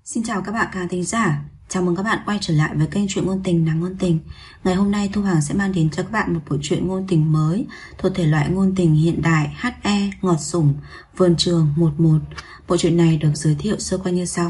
Xin chào các bạn khán thính giả. Chào mừng các bạn quay trở lại với kênh truyện ngôn tình Nàng Ngôn Tình. Ngày hôm nay Thu Hoàng sẽ mang đến cho các bạn một bộ truyện ngôn tình mới thuộc thể loại ngôn tình hiện đại, HE, ngọt sủng, vườn trường 11. Bộ truyện này được giới thiệu sơ qua như sau.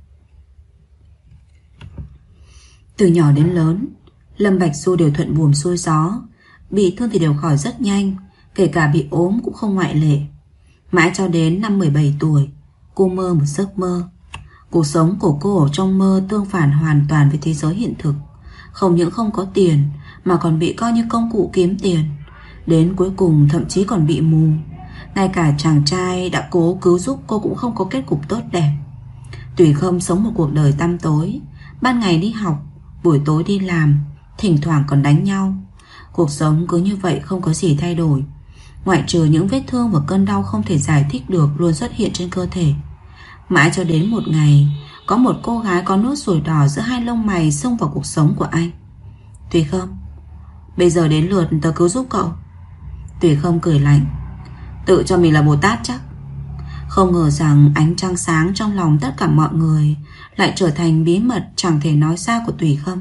Từ nhỏ đến lớn, Lâm Bạch Du đều thuận buồm xuôi gió, bị thương thì đều khỏi rất nhanh, kể cả bị ốm cũng không ngoại lệ. Mãi cho đến năm 17 tuổi, cô mơ một giấc mơ. Cuộc sống của cô ở trong mơ tương phản hoàn toàn với thế giới hiện thực. Không những không có tiền mà còn bị coi như công cụ kiếm tiền. Đến cuối cùng thậm chí còn bị mù. Ngay cả chàng trai đã cố cứu giúp cô cũng không có kết cục tốt đẹp. Tùy Không sống một cuộc đời tăm tối. Ban ngày đi học, buổi tối đi làm, thỉnh thoảng còn đánh nhau. Cuộc sống cứ như vậy không có gì thay đổi, ngoại trừ những vết thương và cơn đau không thể giải thích được luôn xuất hiện trên cơ thể. Mãi cho đến một ngày, có một cô gái có nốt ruồi đỏ giữa hai lông mày xông vào cuộc sống của anh. Tùy Không, bây giờ đến lượt tớ cứu giúp cậu. Tùy Không cười lạnh, tự cho mình là Bồ Tát chắc. Không ngờ rằng ánh trăng sáng trong lòng tất cả mọi người lại trở thành bí mật chẳng thể nói ra của Tùy Không.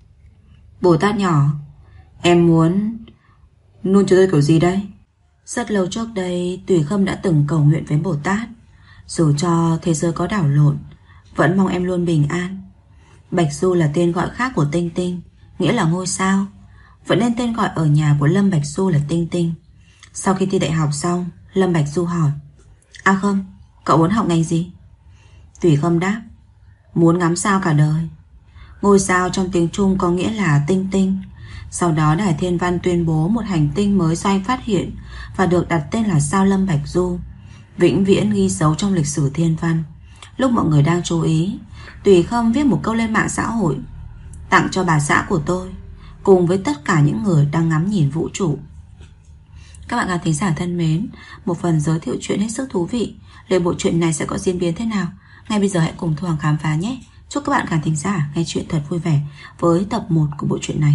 Bồ Tát nhỏ, em muốn nuôi cho tôi kiểu gì đây? Rất lâu trước đây, Tùy Không đã từng cầu nguyện với Bồ Tát. Dù cho thế giới có đảo lộn, vẫn mong em luôn bình an. Bạch Du là tên gọi khác của Tinh Tinh, nghĩa là ngôi sao. Vẫn nên tên gọi ở nhà của Lâm Bạch Du là Tinh Tinh. Sau khi thi đại học xong, Lâm Bạch Du hỏi, à không, cậu muốn học ngành gì? Tùy Không đáp, muốn ngắm sao cả đời. Ngôi sao trong tiếng Trung có nghĩa là tinh tinh. Sau đó Đài Thiên Văn tuyên bố một hành tinh mới do anh phát hiện và được đặt tên là sao Lâm Bạch Du, vĩnh viễn ghi dấu trong lịch sử thiên văn. Lúc mọi người đang chú ý, Tùy Không viết một câu lên mạng xã hội, tặng cho bà xã của tôi, cùng với tất cả những người đang ngắm nhìn vũ trụ. Các bạn khán thính giả thân mến, một phần giới thiệu chuyện hết sức thú vị. Liệu bộ truyện này sẽ có diễn biến thế nào? Ngay bây giờ hãy cùng Thu Hoàng khám phá nhé. Chúc các bạn khán thính giả nghe chuyện thật vui vẻ với tập 1 của bộ truyện này.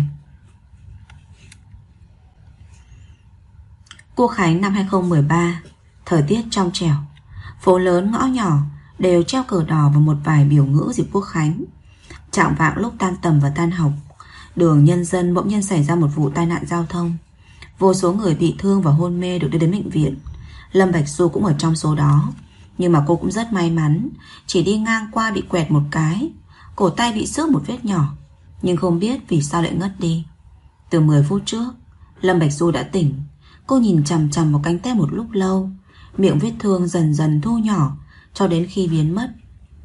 Quốc khánh năm 2013, thời tiết trong trẻo, phố lớn ngõ nhỏ đều treo cờ đỏ và một vài biểu ngữ dịp quốc khánh. Chạng vạng lúc tan tầm và tan học, đường Nhân Dân bỗng nhiên xảy ra một vụ tai nạn giao thông. Vô số người bị thương và hôn mê được đưa đến bệnh viện. Lâm Bạch Du cũng ở trong số đó. Nhưng mà cô cũng rất may mắn, chỉ đi ngang qua bị quẹt một cái, cổ tay bị xước một vết nhỏ, nhưng không biết vì sao lại ngất đi. Từ 10 phút trước, Lâm Bạch Du đã tỉnh. Cô nhìn chằm chằm vào cánh tay một lúc lâu, miệng vết thương dần dần thu nhỏ cho đến khi biến mất.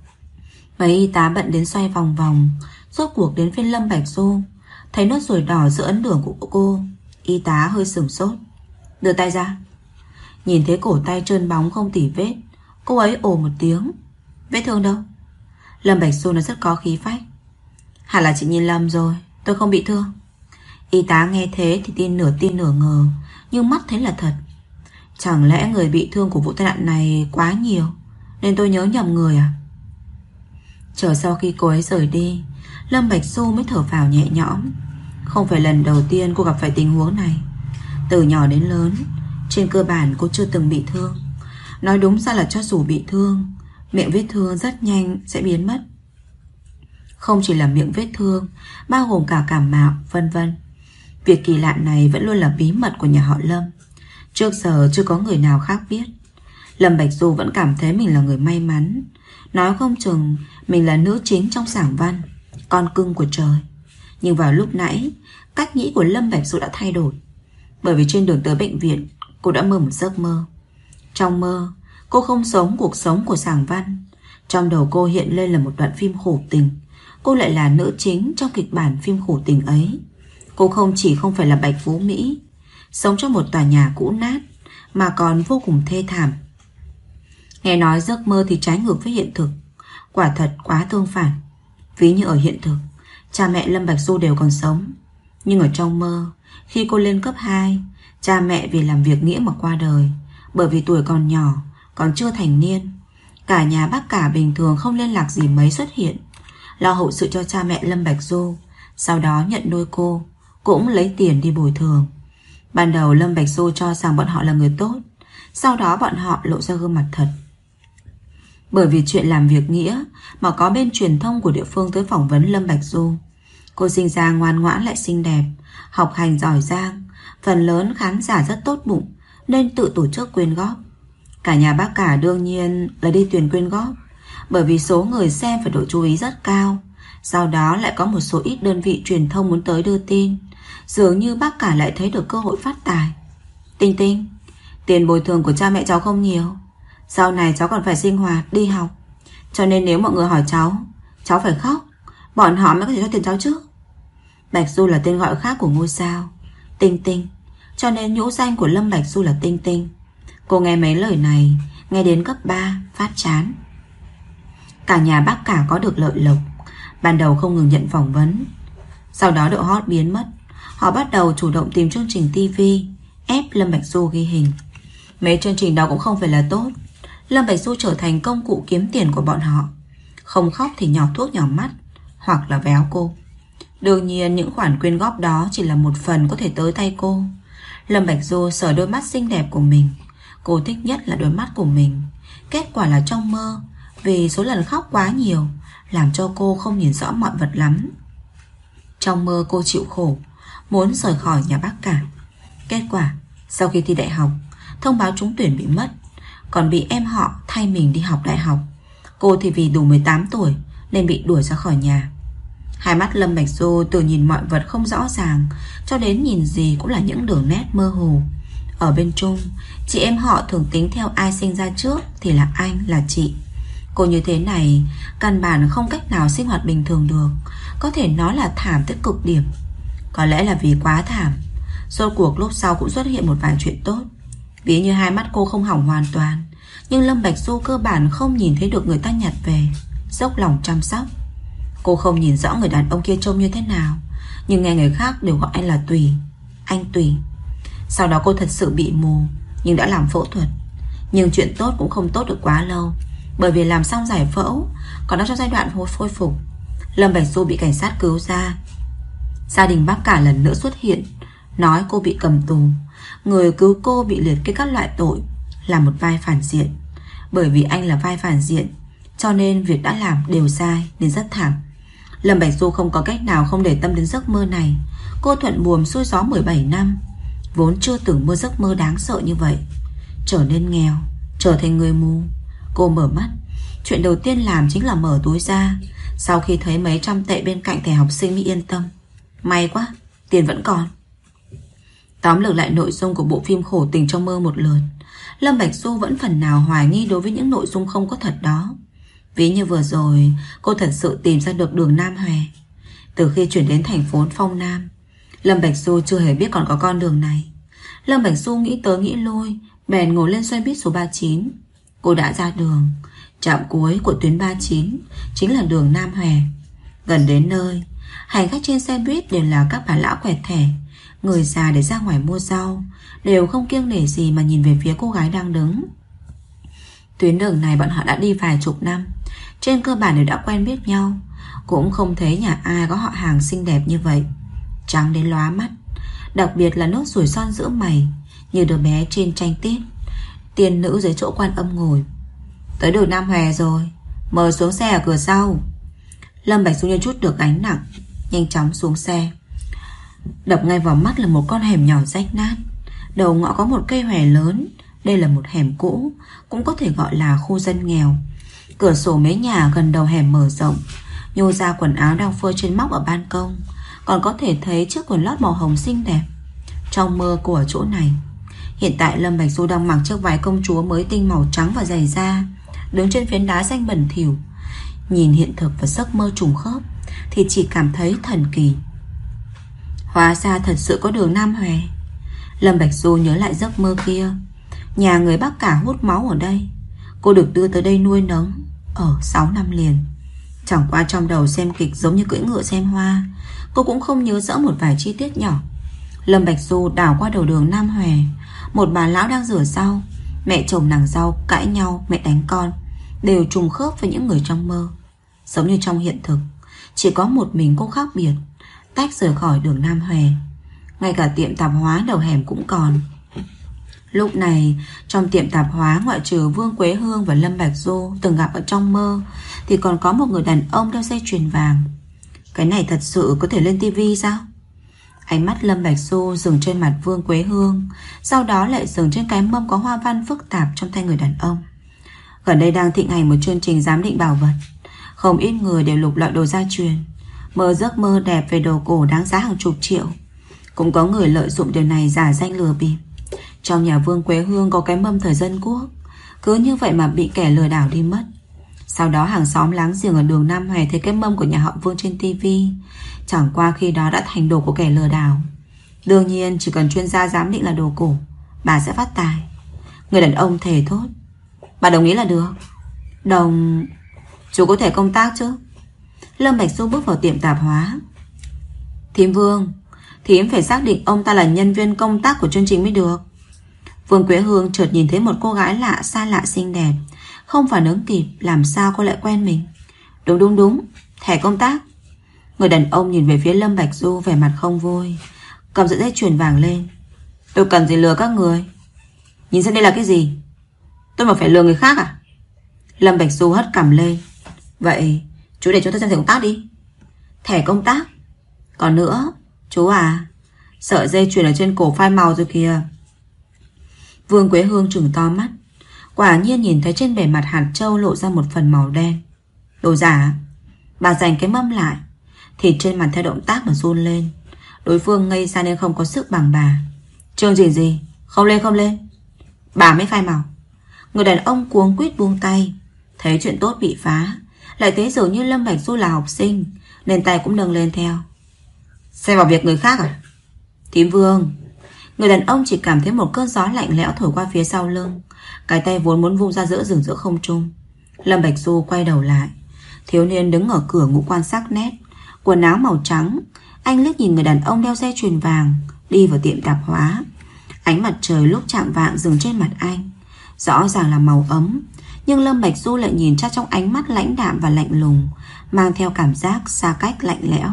Mấy y tá bận đến xoay vòng vòng. Rốt cuộc đến phiên Lâm Bạch Du. Thấy nốt ruồi đỏ giữa ấn đường của cô, y tá hơi sửng sốt. Đưa tay ra. Nhìn thấy cổ tay trơn bóng không tỉ vết, cô ấy ồ một tiếng. Vết thương đâu? Lâm Bạch Du nó rất có khí phách. Hẳn là chị nhìn lầm rồi, tôi không bị thương. Y tá nghe thế thì tin nửa ngờ, nhưng mắt thấy là thật. Chẳng lẽ người bị thương của vụ tai nạn này quá nhiều nên tôi nhớ nhầm người à? Chờ sau khi cô ấy rời đi, Lâm Bạch Du mới thở phào nhẹ nhõm. Không phải lần đầu tiên cô gặp phải tình huống này. Từ nhỏ đến lớn, trên cơ bản cô chưa từng bị thương. Nói đúng ra là cho dù bị thương, miệng vết thương rất nhanh sẽ biến mất. Không chỉ là miệng vết thương, bao gồm cả cảm mạo, vân vân. Việc kỳ lạ này vẫn luôn là bí mật của nhà họ Lâm. Trước giờ chưa có người nào khác biết. Lâm Bạch Du vẫn cảm thấy mình là người may mắn. Nói không chừng mình là nữ chính trong Sảng Văn, con cưng của trời. Nhưng vào lúc nãy, cách nghĩ của Lâm Bạch Du đã thay đổi. Bởi vì trên đường tới bệnh viện, cô đã mơ một giấc mơ. Trong mơ, cô không sống cuộc sống của Sảng Văn. Trong đầu cô hiện lên là một đoạn phim khổ tình. Cô lại là nữ chính trong kịch bản phim khổ tình ấy. Cô không chỉ không phải là Bạch Phú Mỹ, sống trong một tòa nhà cũ nát, mà còn vô cùng thê thảm. Nghe nói giấc mơ thì trái ngược với hiện thực. Quả thật quá tương phản. Ví như ở hiện thực, cha mẹ Lâm Bạch Du đều còn sống. Nhưng ở trong mơ, khi cô lên cấp 2, cha mẹ vì làm việc nghĩa mà qua đời. Bởi vì tuổi còn nhỏ, còn chưa thành niên. Cả nhà bác cả bình thường không liên lạc gì mấy xuất hiện, lo hậu sự cho cha mẹ Lâm Bạch Du. Sau đó nhận nuôi cô, cũng lấy tiền đi bồi thường. Ban đầu Lâm Bạch Du cho rằng bọn họ là người tốt, sau đó bọn họ lộ ra gương mặt thật. Bởi vì chuyện làm việc nghĩa mà có bên truyền thông của địa phương tới phỏng vấn Lâm Bạch Du. Cô sinh ra ngoan ngoãn lại xinh đẹp, học hành giỏi giang, phần lớn khán giả rất tốt bụng nên tự tổ chức quyên góp. Cả nhà bác cả đương nhiên là đi tuyển quyên góp, bởi vì số người xem và độ chú ý rất cao. Sau đó lại có một số ít đơn vị truyền thông muốn tới đưa tin. Dường như bác cả lại thấy được cơ hội phát tài. Tinh Tinh, tiền bồi thường của cha mẹ cháu không nhiều, sau này cháu còn phải sinh hoạt, đi học, cho nên nếu mọi người hỏi cháu phải khóc, bọn họ mới có thể cho tiền cháu chứ. Bạch Du là tên gọi khác của ngôi sao Tinh Tinh, cho nên nhũ danh của Lâm Bạch Du là Tinh Tinh. Cô nghe mấy lời này, nghe đến cấp 3 phát chán. Cả nhà bác cả có được lợi lộc. Ban đầu không ngừng nhận phỏng vấn, sau đó độ hot biến mất. Họ bắt đầu chủ động tìm chương trình TV ép Lâm Bạch Du ghi hình. Mấy chương trình đó cũng không phải là tốt. Lâm Bạch Du trở thành công cụ kiếm tiền của bọn họ. Không khóc thì nhỏ thuốc nhỏ mắt, hoặc là véo cô. Đương nhiên những khoản quyên góp đó chỉ là một phần có thể tới tay cô. Lâm Bạch Du sờ đôi mắt xinh đẹp của mình. Cô thích nhất là đôi mắt của mình. Kết quả là trong mơ, vì số lần khóc quá nhiều làm cho cô không nhìn rõ mọi vật lắm. Trong mơ cô chịu khổ, muốn rời khỏi nhà bác cả. Kết quả sau khi thi đại học, thông báo trúng tuyển bị mất, còn bị em họ thay mình đi học đại học. Cô thì vì đủ 18 tuổi nên bị đuổi ra khỏi nhà. Hai mắt Lâm Bạch Du từ nhìn mọi vật không rõ ràng cho đến nhìn gì cũng là những đường nét mơ hồ. Ở bên Trung, chị em họ thường tính theo ai sinh ra trước thì là anh, là chị. Cô như thế này căn bản không cách nào sinh hoạt bình thường được. Có thể nói là thảm tới cực điểm. Có lẽ là vì quá thảm, rốt cuộc lúc sau cũng xuất hiện một vài chuyện tốt. Ví như hai mắt cô không hỏng hoàn toàn, nhưng Lâm Bạch Du cơ bản không nhìn thấy được người ta nhặt về, dốc lòng chăm sóc. Cô không nhìn rõ người đàn ông kia trông như thế nào, nhưng nghe người khác đều gọi anh là Tùy, anh Tùy. Sau đó cô thật sự bị mù, nhưng đã làm phẫu thuật. Nhưng chuyện tốt cũng không tốt được quá lâu, bởi vì làm xong giải phẫu còn đang trong giai đoạn hồi phục. Lâm Bạch Du bị cảnh sát cứu ra. Gia đình bác cả lần nữa xuất hiện, nói cô bị cầm tù. Người cứu cô bị liệt kê các loại tội, là một vai phản diện. Bởi vì anh là vai phản diện, cho nên việc đã làm đều sai, nên rất thảm. Lâm Bạch Du không có cách nào không để tâm đến giấc mơ này. Cô thuận buồm xuôi gió 17 năm, vốn chưa từng mơ giấc mơ đáng sợ như vậy. Trở nên nghèo, trở thành người mù. Cô mở mắt, chuyện đầu tiên làm chính là mở túi ra. Sau khi thấy mấy trăm tệ bên cạnh thẻ học sinh mới yên tâm. May quá, tiền vẫn còn. Tóm lược lại nội dung của bộ phim Khổ Tình Trong Mơ một lượt, Lâm Bạch Du vẫn phần nào hoài nghi đối với những nội dung không có thật đó. Ví như vừa rồi cô thật sự tìm ra được đường Nam Hòe. Từ khi chuyển đến thành phố Phong Nam, Lâm Bạch Du chưa hề biết còn có con đường này. Lâm Bạch Du nghĩ tới nghĩ lui, bèn ngồi lên xe buýt số 39. Cô đã ra đường. Trạm cuối của tuyến 39 chính là đường Nam Hòe. Gần đến nơi, hành khách trên xe buýt đều là các bà lão quẹt thẻ, người già để ra ngoài mua rau, đều không kiêng nể gì mà nhìn về phía cô gái đang đứng. Tuyến đường này bọn họ đã đi vài chục năm, trên cơ bản đều đã quen biết nhau. Cũng không thấy nhà ai có họ hàng xinh đẹp như vậy, trắng đến lóa mắt. Đặc biệt là nốt ruồi son giữa mày, như đứa bé trên tranh tiết. Tiên nữ dưới chỗ Quan Âm ngồi. Tới đường Nam Hòe rồi, mời xuống xe ở cửa sau. Lâm Bạch Du như chút được gánh nặng, nhanh chóng xuống xe. Đập ngay vào mắt là một con hẻm nhỏ rách nát. Đầu ngõ có một cây hòe lớn. Đây là một hẻm cũ, cũng có thể gọi là khu dân nghèo. Cửa sổ mấy nhà gần đầu hẻm mở rộng, nhô ra quần áo đang phơi trên móc ở ban công. Còn có thể thấy chiếc quần lót màu hồng xinh đẹp. Trong mơ cô ở chỗ này. Hiện tại Lâm Bạch Du đang mặc chiếc váy công chúa mới tinh màu trắng và giày da, đứng trên phiến đá xanh bẩn thỉu. Nhìn hiện thực và giấc mơ trùng khớp thì chỉ cảm thấy thần kỳ. Hóa ra thật sự có đường Nam Hòe. Lâm Bạch Du nhớ lại giấc mơ kia. Nhà người bác cả hút máu ở đây. Cô được đưa tới đây nuôi nấng ở 6 năm liền. Chẳng qua trong đầu xem kịch giống như cưỡi ngựa xem hoa. Cô cũng không nhớ rõ một vài chi tiết nhỏ. Lâm Bạch Du đảo qua đầu đường Nam Hòe. Một bà lão đang rửa rau, mẹ chồng nàng dâu cãi nhau, mẹ đánh con, đều trùng khớp với những người trong mơ. Giống như trong hiện thực, chỉ có một mình cô khác biệt, tách rời khỏi đường Nam Hòe. Ngay cả tiệm tạp hóa đầu hẻm cũng còn. Lúc này trong tiệm tạp hóa, ngoại trừ Vương Quế Hương và Lâm Bạch Du từng gặp ở trong mơ, thì còn có một người đàn ông đeo dây chuyền vàng. Cái này thật sự có thể lên tivi sao? Ánh mắt Lâm Bạch Du dừng trên mặt Vương Quế Hương, sau đó lại dừng trên cái mâm có hoa văn phức tạp trong tay người đàn ông. Gần đây đang thịnh hành một chương trình giám định bảo vật. Không ít người đều lục lọi đồ gia truyền, mơ giấc mơ đẹp về đồ cổ đáng giá hàng chục triệu. Cũng có người lợi dụng điều này giả danh lừa bịp. Trong nhà Vương Quế Hương có cái mâm thời dân quốc, cứ như vậy mà bị kẻ lừa đảo đi mất. Sau đó hàng xóm láng giềng ở đường Nam Hoè thấy cái mâm của nhà họ Vương trên tivi. Chẳng qua khi đó đã thành đồ của kẻ lừa đảo. Đương nhiên chỉ cần chuyên gia giám định là đồ cổ, bà sẽ phát tài. Người đàn ông thề thốt. Bà đồng ý là được. Chú có thể công tác chứ? Lâm Bạch Du bước vào tiệm tạp hóa. Thím Vương, thím phải xác định ông ta là nhân viên công tác của chương trình mới được. Vương Quế Hương chợt nhìn thấy một cô gái lạ, xa lạ xinh đẹp. Không phản ứng kịp, làm sao cô lại quen mình. Đúng, thẻ công tác. Người đàn ông nhìn về phía Lâm Bạch Du vẻ mặt không vui, cầm sợi dây chuyền vàng lên. Tôi cần gì lừa các người? Nhìn xem đây là cái gì? Tôi mà phải lừa người khác à? Lâm Bạch Du hất cằm lên. Vậy chú để chúng tôi xem thẻ công tác đi. Thẻ công tác? Còn nữa, chú à, sợi dây chuyền ở trên cổ phai màu rồi kìa. Vương Quế Hương trừng to mắt. Quả nhiên nhìn thấy trên bề mặt hạt châu lộ ra một phần màu đen. Đồ giả. Bà giành cái mâm lại, thịt trên mặt theo động tác mà run lên. Đối phương ngây ra nên không có sức bằng bà. Chương trình gì? Không lên. Bà mới phai màu. Người đàn ông cuống quýt buông tay. Thấy chuyện tốt bị phá, lại thấy dường như Lâm Bạch Du là học sinh, nên tay cũng nâng lên theo. Xem vào việc người khác à? Thím Vương. Người đàn ông chỉ cảm thấy một cơn gió lạnh lẽo thổi qua phía sau lưng. Cái tay vốn muốn vung ra giữa không trung. Lâm Bạch Du quay đầu lại. Thiếu niên đứng ở cửa ngũ quan sắc nét, quần áo màu trắng. Anh liếc nhìn người đàn ông đeo dây chuyền vàng đi vào tiệm tạp hóa. Ánh mặt trời lúc chạng vạng dừng trên mặt anh, rõ ràng là màu ấm. Nhưng Lâm Bạch Du lại nhìn cha trong ánh mắt lãnh đạm và lạnh lùng, mang theo cảm giác xa cách lạnh lẽo.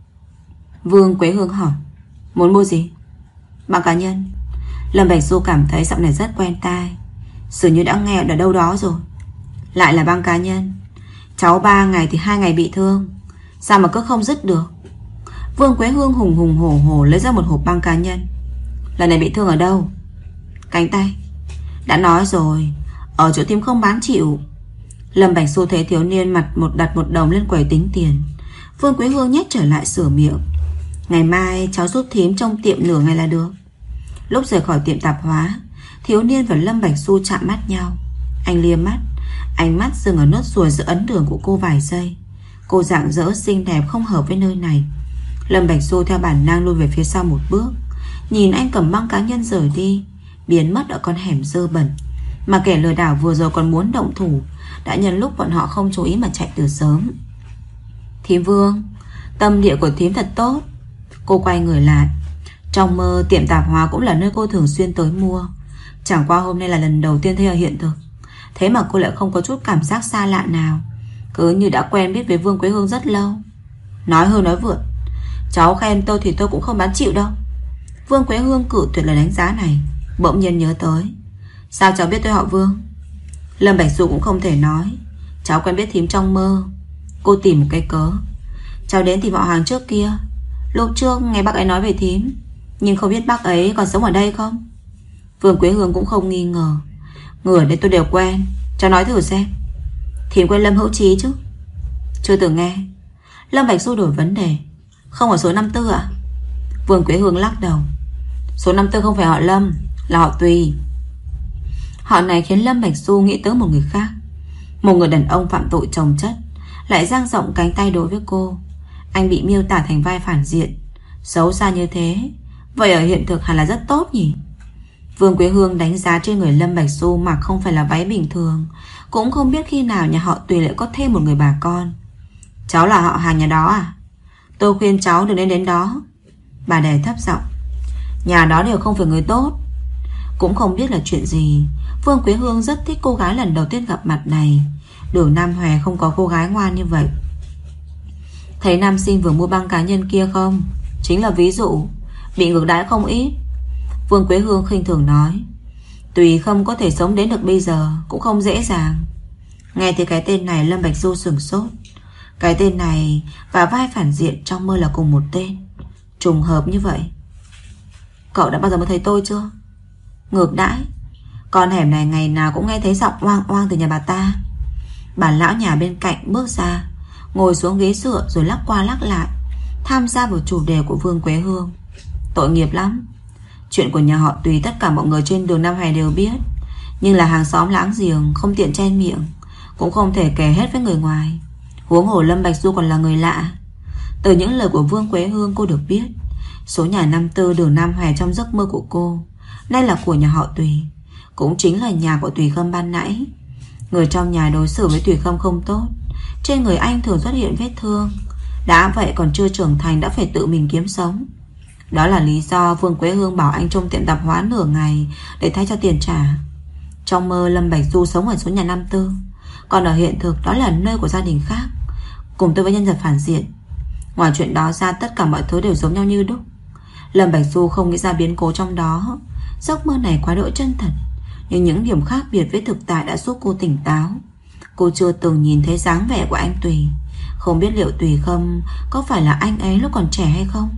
Vương Quế Hương hỏi. Muốn mua gì? Băng cá nhân. Lâm Bạch Du cảm thấy giọng này rất quen tai, dường như đã nghe ở đâu đó rồi. Lại là băng cá nhân. Cháu 3 ngày thì 2 ngày bị thương, sao mà cứ không dứt được. Vương Quế Hương hùng hổ lấy ra một hộp băng cá nhân. Lần này bị thương ở đâu? Cánh tay. Đã nói rồi, ở chỗ thím không bán chịu. Lâm Bạch Du thấy thiếu niên đặt một đồng lên quầy tính tiền. Vương Quế Hương nhét trở lại sửa miệng. Ngày mai cháu giúp thím trong tiệm nửa ngày là được. Lúc rời khỏi tiệm tạp hóa, thiếu niên và Lâm Bạch Du chạm mắt nhau. Anh liếc mắt, ánh mắt dừng ở nốt ruồi giữa ấn đường của cô vài giây. Cô rạng rỡ xinh đẹp không hợp với nơi này. Lâm Bạch Du theo bản năng lùi về phía sau một bước, nhìn anh cầm băng cá nhân rời đi, biến mất ở con hẻm dơ bẩn. Mà kẻ lừa đảo vừa rồi còn muốn động thủ, đã nhân lúc bọn họ không chú ý mà chạy từ sớm. Thím Vương, tâm địa của thím thật tốt. Cô quay người lại. Trong mơ tiệm tạp hóa cũng là nơi cô thường xuyên tới mua. Chẳng qua hôm nay là lần đầu tiên thấy ở hiện thực. Thế mà cô lại không có chút cảm giác xa lạ nào, cứ như đã quen biết với Vương Quế Hương rất lâu. Nói hư nói vượt, cháu khen tôi thì tôi cũng không bán chịu đâu. Vương Quế Hương cự tuyệt lời đánh giá này. Bỗng nhiên nhớ tới. Sao cháu biết tôi họ Vương? Lâm Bạch Du cũng không thể nói. Cháu quen biết thím trong mơ. Cô tìm một cái cớ. Cháu đến tìm họ hàng trước kia. Lúc trước nghe bác ấy nói về thím, nhưng không biết bác ấy còn sống ở đây không. Vương Quế Hương cũng không nghi ngờ. Người ở đây tôi đều quen. Cháu nói thử xem. Thím quen Lâm Hữu Trí chứ? Chưa từng nghe. Lâm Bạch Du đổi vấn đề. Không ở số 54 ạ? Vương Quế Hương lắc đầu. Số 54 không phải họ Lâm, là họ Tùy. Họ này khiến Lâm Bạch Du nghĩ tới một người khác. Một người đàn ông phạm tội chồng chất, lại dang rộng cánh tay đối với cô. Anh bị miêu tả thành vai phản diện, xấu xa như thế. Vậy ở hiện thực hẳn là rất tốt nhỉ? Vương Quế Hương đánh giá trên người Lâm Bạch Du mặc không phải là váy bình thường. Cũng không biết khi nào nhà họ Tùy lại có thêm một người bà con. Cháu là họ hàng nhà đó à? Tôi khuyên cháu đừng nên đến đó. Bà đè thấp giọng. Nhà đó đều không phải người tốt. Cũng không biết là chuyện gì, Vương Quế Hương rất thích cô gái lần đầu tiên gặp mặt này. Đường Nam Hoè không có cô gái ngoan như vậy. Thấy nam sinh vừa mua băng cá nhân kia không? Chính là ví dụ. Bị ngược đãi không ít. Vương Quế Hương khinh thường nói. Tùy Khâm có thể sống đến được bây giờ cũng không dễ dàng. Nghe thì cái tên này, Lâm Bạch Du sửng sốt. Cái tên này và vai phản diện trong mơ là cùng một tên. Trùng hợp như vậy. Cậu đã bao giờ mới thấy tôi chưa? Ngược đãi, con hẻm này ngày nào cũng nghe thấy giọng oang oang từ nhà bà ta. Bà lão nhà bên cạnh bước ra, ngồi xuống ghế dựa rồi lắc qua lắc lại, tham gia vào chủ đề của Vương Quế Hương. Tội nghiệp lắm. Chuyện của nhà họ Tùy tất cả mọi người trên đường Nam Hải đều biết, nhưng là hàng xóm láng giềng, không tiện chen miệng, cũng không thể kể hết với người ngoài. Huống hồ Lâm Bạch Du còn là người lạ. Từ những lời của Vương Quế Hương cô được biết, số nhà 54 đường Nam Hải trong giấc mơ của cô nay là của nhà họ Tùy, cũng chính là nhà của Tùy Khâm ban nãy. Người trong nhà đối xử với Tùy Khâm không tốt, trên người anh thường xuất hiện vết thương. Đã vậy còn chưa trưởng thành đã phải tự mình kiếm sống. Đó là lý do Vương Quế Hương bảo anh trông tiệm tạp hóa nửa ngày để thay cho tiền trả. Trong mơ Lâm Bạch Du sống ở số nhà 54, còn ở hiện thực đó là nơi của gia đình khác, cùng tôi với nhân vật phản diện. Ngoài chuyện đó ra, tất cả mọi thứ đều giống nhau như đúc. Lâm Bạch Du không nghĩ ra biến cố trong đó. Giấc mơ này quá đỗi chân thật, nhưng những điểm khác biệt với thực tại đã giúp cô tỉnh táo. Cô chưa từng nhìn thấy dáng vẻ của anh Tùy, không biết liệu Tùy Khâm có phải là anh ấy lúc còn trẻ hay không.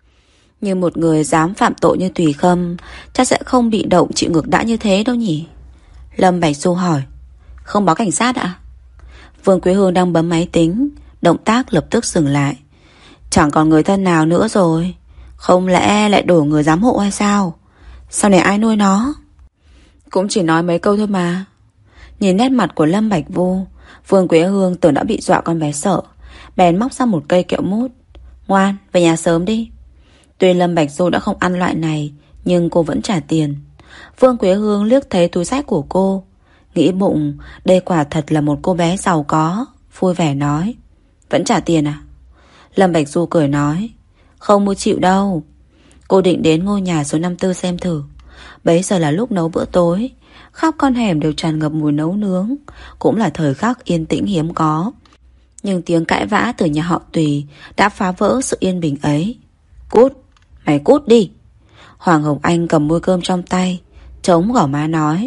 Nhưng một người dám phạm tội như Tùy Khâm chắc sẽ không bị động chịu ngược đãi như thế đâu nhỉ? Lâm Bạch Du hỏi. Không báo cảnh sát ạ? Vương Quế Hương đang bấm máy tính, động tác lập tức dừng lại. Chẳng còn người thân nào nữa rồi. Không lẽ lại đổi người giám hộ hay sao? Sau này ai nuôi nó? Cũng chỉ nói mấy câu thôi mà. Nhìn nét mặt của Lâm Bạch Du, Vương Quế Hương tưởng đã bị dọa con bé sợ, bèn móc ra một cây kẹo mút. Ngoan, về nhà sớm đi. Tuy Lâm Bạch Du đã không ăn loại này, nhưng cô vẫn trả tiền. Vương Quế Hương liếc thấy túi xách của cô, nghĩ bụng đây quả thật là một cô bé giàu có, vui vẻ nói. Vẫn trả tiền à? Lâm Bạch Du cười nói. Không mua chịu đâu. Cô định đến ngôi nhà số 54 xem thử. Bấy giờ là lúc nấu bữa tối, khắp con hẻm đều tràn ngập mùi nấu nướng, cũng là thời khắc yên tĩnh hiếm có. Nhưng tiếng cãi vã từ nhà họ Tùy đã phá vỡ sự yên bình ấy. Cút, mày cút đi. Hoàng Hồng Anh cầm muôi cơm trong tay, chống gò má nói.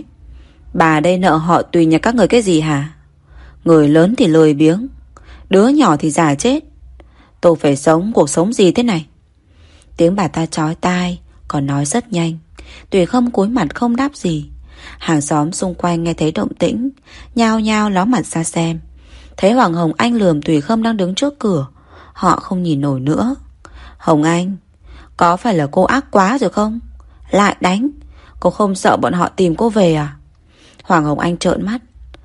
Bà đây nợ họ Tùy nhà các người cái gì hả? Người lớn thì lười biếng, đứa nhỏ thì già chết. Tôi phải sống cuộc sống gì thế này? Tiếng bà ta chói tai, còn nói rất nhanh. Tùy Khâm cúi mặt không đáp gì. Hàng xóm xung quanh nghe thấy động tĩnh, nhao nhao ló mặt ra xem. Thấy Hoàng Hồng Anh lườm Tùy Khâm đang đứng trước cửa, họ không nhìn nổi nữa. Hồng Anh, có phải là cô ác quá rồi không? Lại đánh. Cô không sợ bọn họ tìm cô về à? Hoàng Hồng Anh trợn mắt.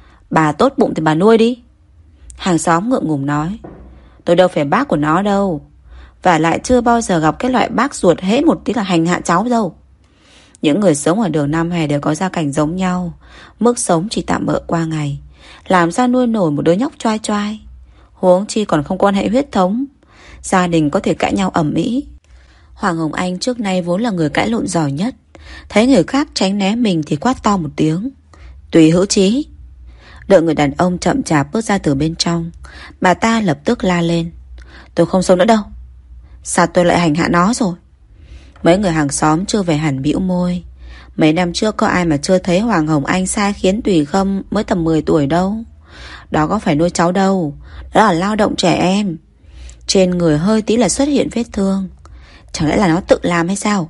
Bà tốt bụng thì bà nuôi đi. Hàng xóm ngượng ngùng nói. Tôi đâu phải bác của nó đâu, và lại chưa bao giờ gặp cái loại bác ruột hễ một tí là hành hạ cháu đâu. Những người sống ở đường Nam Hè đều có gia cảnh giống nhau, mức sống chỉ tạm bợ qua ngày, làm sao nuôi nổi một đứa nhóc choai choai. Huống chi còn không quan hệ huyết thống, gia đình có thể cãi nhau ầm ĩ. Hoàng Hồng Anh trước nay vốn là người cãi lộn giỏi nhất, thấy người khác tránh né mình thì quát to một tiếng. Tùy Hữu Chí. Đợi người đàn ông chậm chạp bước ra từ bên trong, bà ta lập tức la lên. Tôi không sống nữa đâu. Sao tôi lại hành hạ nó rồi? Mấy người hàng xóm chưa về hẳn bĩu môi. Mấy năm trước có ai mà chưa thấy Hoàng Hồng Anh sai khiến Tùy Khâm mới tầm 10 tuổi đâu. Đó có phải nuôi cháu đâu, đó là lao động trẻ em. Trên người hơi tí là xuất hiện vết thương. Chẳng lẽ là nó tự làm hay sao?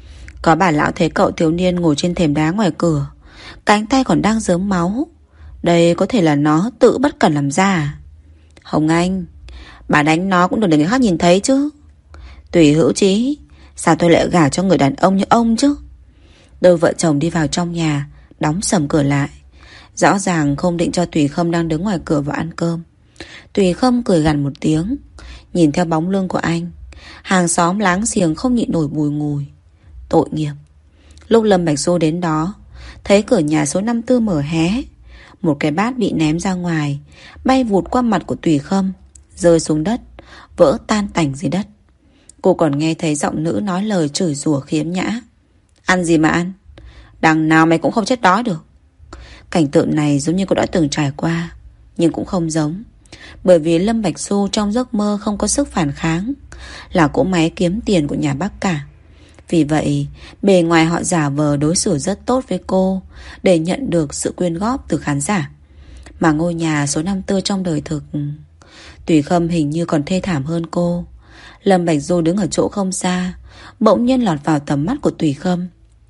Có bà lão thấy cậu thiếu niên ngồi trên thềm đá ngoài cửa, cánh tay còn đang rớm máu. Đây có thể là nó tự bất cẩn làm ra à? Hồng Anh, bà đánh nó cũng được để người khác nhìn thấy chứ. Tùy Hữu Chí, sao tôi lại gả cho người đàn ông như ông chứ? Đôi vợ chồng đi vào trong nhà, đóng sầm cửa lại. Rõ ràng không định cho Tùy Khâm đang đứng ngoài cửa vào ăn cơm. Tùy Khâm cười gằn một tiếng, nhìn theo bóng lưng của anh. Hàng xóm láng giềng không nhịn nổi bùi ngùi. Tội nghiệp. Lúc Lâm Bạch Du đến đó, thấy cửa nhà số 54 mở hé. Một cái bát bị ném ra ngoài, bay vụt qua mặt của Tùy Khâm, rơi xuống đất, vỡ tan tành dưới đất. Cô còn nghe thấy giọng nữ nói lời chửi rủa khiếm nhã. Ăn gì mà ăn, đằng nào mày cũng không chết đói được. Cảnh tượng này giống như cô đã từng trải qua, nhưng cũng không giống. Bởi vì Lâm Bạch Du trong giấc mơ không có sức phản kháng, là cỗ máy kiếm tiền của nhà bác cả. Vì vậy bề ngoài họ giả vờ đối xử rất tốt với cô để nhận được sự quyên góp từ khán giả. Mà ngôi nhà số 54 trong đời thực, Tùy Khâm hình như còn thê thảm hơn cô. Lâm Bạch Du đứng ở chỗ không xa, bỗng nhiên lọt vào tầm mắt của Tùy Khâm.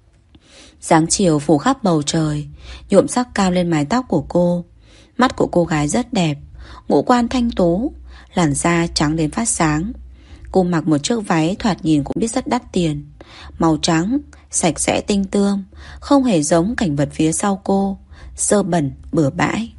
Dáng chiều phủ khắp bầu trời, nhuộm sắc cao lên mái tóc của cô. Mắt của cô gái rất đẹp, ngũ quan thanh tú, làn da trắng đến phát sáng. Cô mặc một chiếc váy thoạt nhìn cũng biết rất đắt tiền, màu trắng, sạch sẽ tinh tươm, không hề giống cảnh vật phía sau cô, dơ bẩn, bừa bãi.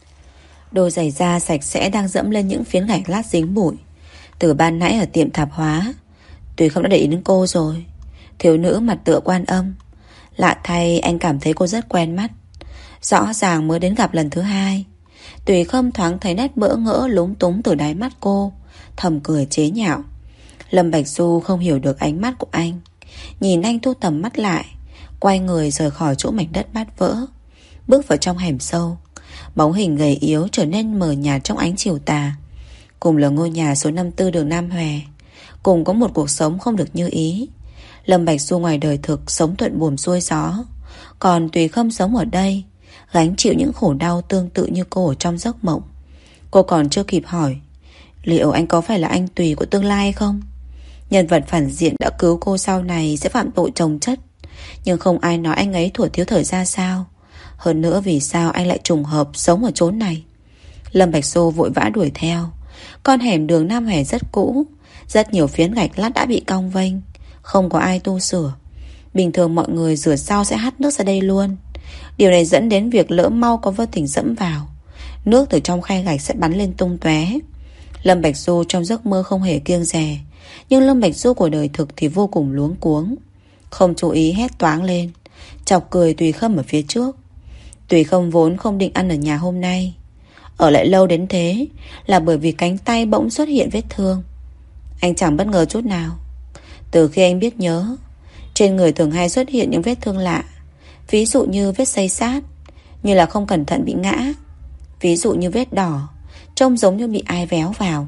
Đôi giày da sạch sẽ đang dẫm lên những phiến gạch lát dính bụi. Từ ban nãy ở tiệm tạp hóa, Tùy Khâm đã để ý đến cô rồi. Thiếu nữ mặt tựa Quan Âm. Lạ thay anh cảm thấy cô rất quen mắt. Rõ ràng mới đến gặp lần thứ hai. Tùy Khâm thoáng thấy nét bỡ ngỡ lúng túng từ đáy mắt cô, thầm cười chế nhạo. Lâm Bạch Du không hiểu được ánh mắt của anh, nhìn anh thu tầm mắt lại, quay người rời khỏi chỗ mảnh đất bát vỡ, bước vào trong hẻm sâu. Bóng hình gầy yếu trở nên mờ nhạt trong ánh chiều tà. Cùng là ngôi nhà số 54 đường Nam Hòe, cùng có một cuộc sống không được như ý. Lâm Bạch Du ngoài đời thực sống thuận buồm xuôi gió, còn Tùy Khâm sống ở đây, gánh chịu những khổ đau tương tự như cô ở trong giấc mộng. Cô còn chưa kịp hỏi liệu anh có phải là anh Tùy của tương lai hay không. Nhân vật phản diện đã cứu cô sau này sẽ phạm tội chồng chất, nhưng không ai nói anh ấy thuở thiếu thời ra sao. Hơn nữa vì sao anh lại trùng hợp sống ở chốn này. Lâm Bạch Du vội vã đuổi theo. Con hẻm đường Nam Hòe rất cũ, rất nhiều phiến gạch lát đã bị cong vênh, không có ai tu sửa. Bình thường mọi người rửa sau sẽ hắt nước ra đây luôn. Điều này dẫn đến việc lỡ mau có vô tình dẫm vào, nước từ trong khe gạch sẽ bắn lên tung tóe. Lâm Bạch Du trong giấc mơ không hề kiêng dè, nhưng Lâm Bạch Du của đời thực thì vô cùng luống cuống. Không chú ý hét toáng lên, chọc cười Tùy Khâm ở phía trước. Tùy Khâm vốn không định ăn ở nhà hôm nay. Ở lại lâu đến thế là bởi vì cánh tay bỗng xuất hiện vết thương. Anh chẳng bất ngờ chút nào. Từ khi anh biết nhớ, trên người thường hay xuất hiện những vết thương lạ. Ví dụ như vết xây sát, như là không cẩn thận bị ngã. Ví dụ như vết đỏ, trông giống như bị ai véo vào.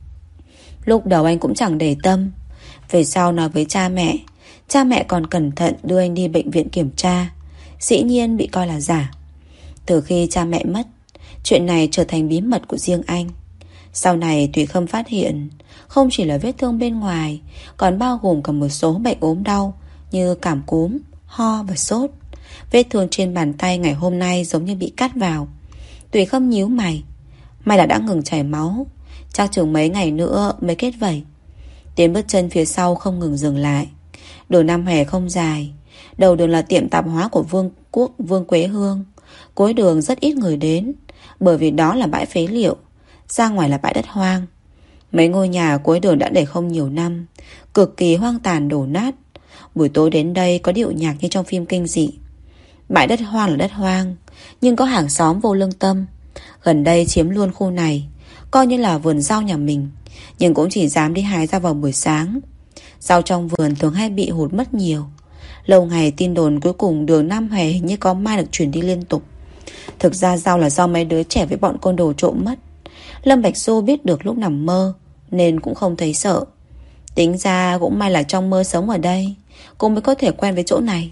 Lúc đầu anh cũng chẳng để tâm. Về sau nói với cha mẹ còn cẩn thận đưa anh đi bệnh viện kiểm tra. Dĩ nhiên bị coi là giả. Từ khi cha mẹ mất, chuyện này trở thành bí mật của riêng anh. Sau này Tùy Khâm phát hiện không chỉ là vết thương bên ngoài, còn bao gồm cả một số bệnh ốm đau như cảm cúm, ho và sốt. Vết thương trên bàn tay ngày hôm nay giống như bị cắt vào. Tùy Khâm nhíu mày. May là đã ngừng chảy máu, chắc chừng mấy ngày nữa mới kết vẩy. Tiếng bước chân phía sau không ngừng dừng lại. Đường Nam Hòe không dài, đầu đường là tiệm tạp hóa của Vương Quế Hương. Cuối đường rất ít người đến, bởi vì đó là bãi phế liệu, ra ngoài là bãi đất hoang. Mấy ngôi nhà cuối đường đã để không nhiều năm, cực kỳ hoang tàn đổ nát. Buổi tối đến đây có điệu nhạc như trong phim kinh dị. Bãi đất hoang là đất hoang, nhưng có hàng xóm vô lương tâm gần đây chiếm luôn khu này, coi như là vườn rau nhà mình, nhưng cũng chỉ dám đi hái ra vào buổi sáng. Rau trong vườn thường hay bị hụt mất nhiều. Lâu ngày tin đồn cuối cùng đường Nam Hòe hình như có mai được chuyển đi liên tục. Thực ra rau là do mấy đứa trẻ với bọn côn đồ trộm mất. Lâm Bạch Du biết được lúc nằm mơ nên cũng không thấy sợ. Tính ra cũng may là trong mơ sống ở đây, cô mới có thể quen với chỗ này.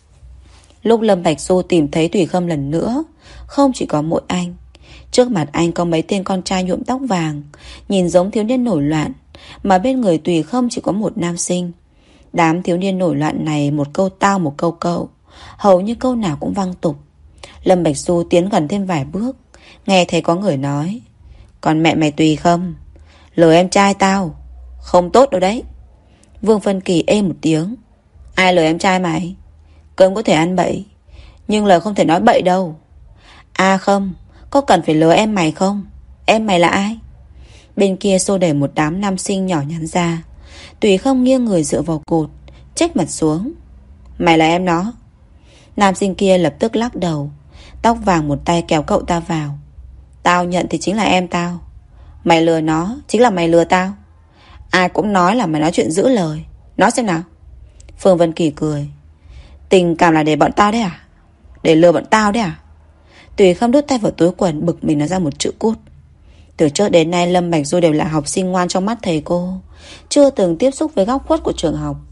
Lúc Lâm Bạch Du tìm thấy Tùy Khâm lần nữa, không chỉ có mỗi anh. Trước mặt anh có mấy tên con trai nhuộm tóc vàng, nhìn giống thiếu niên nổi loạn, mà bên người Tùy Khâm chỉ có một nam sinh. Đám thiếu niên nổi loạn này một câu tao một câu cậu, hầu như câu nào cũng văng tục. Lâm Bạch Du tiến gần thêm vài bước, nghe thấy có người nói: "Còn mẹ mày Tùy Khâm, lời em trai tao không tốt đâu đấy." Vương Phân Kỳ ê một tiếng: "Ai lời em trai mày? Cơm có thể ăn bậy, nhưng lời không thể nói bậy đâu." "À không, có cần phải lừa em mày không? Em mày là ai?" Bên kia xô đẩy một đám nam sinh nhỏ nhắn ra. Tùy Khâm nghiêng người dựa vào cột, chếch mặt xuống: "Mày là em nó." Nam sinh kia lập tức lắc đầu, tóc vàng một tay kéo cậu ta vào: "Tao nhận thì chính là em tao. Mày lừa nó chính là mày lừa tao. Ai cũng nói là mày nói chuyện giữ lời. Nói xem nào." Phương Vân Kỳ cười: "Tình cảm là để bọn tao đấy à? Để lừa bọn tao đấy à?" Tùy Khâm đút tay vào túi quần, bực mình nói ra một chữ cút. Từ trước đến nay Lâm Bạch Du đều là học sinh ngoan trong mắt thầy cô, chưa từng tiếp xúc với góc khuất của trường học.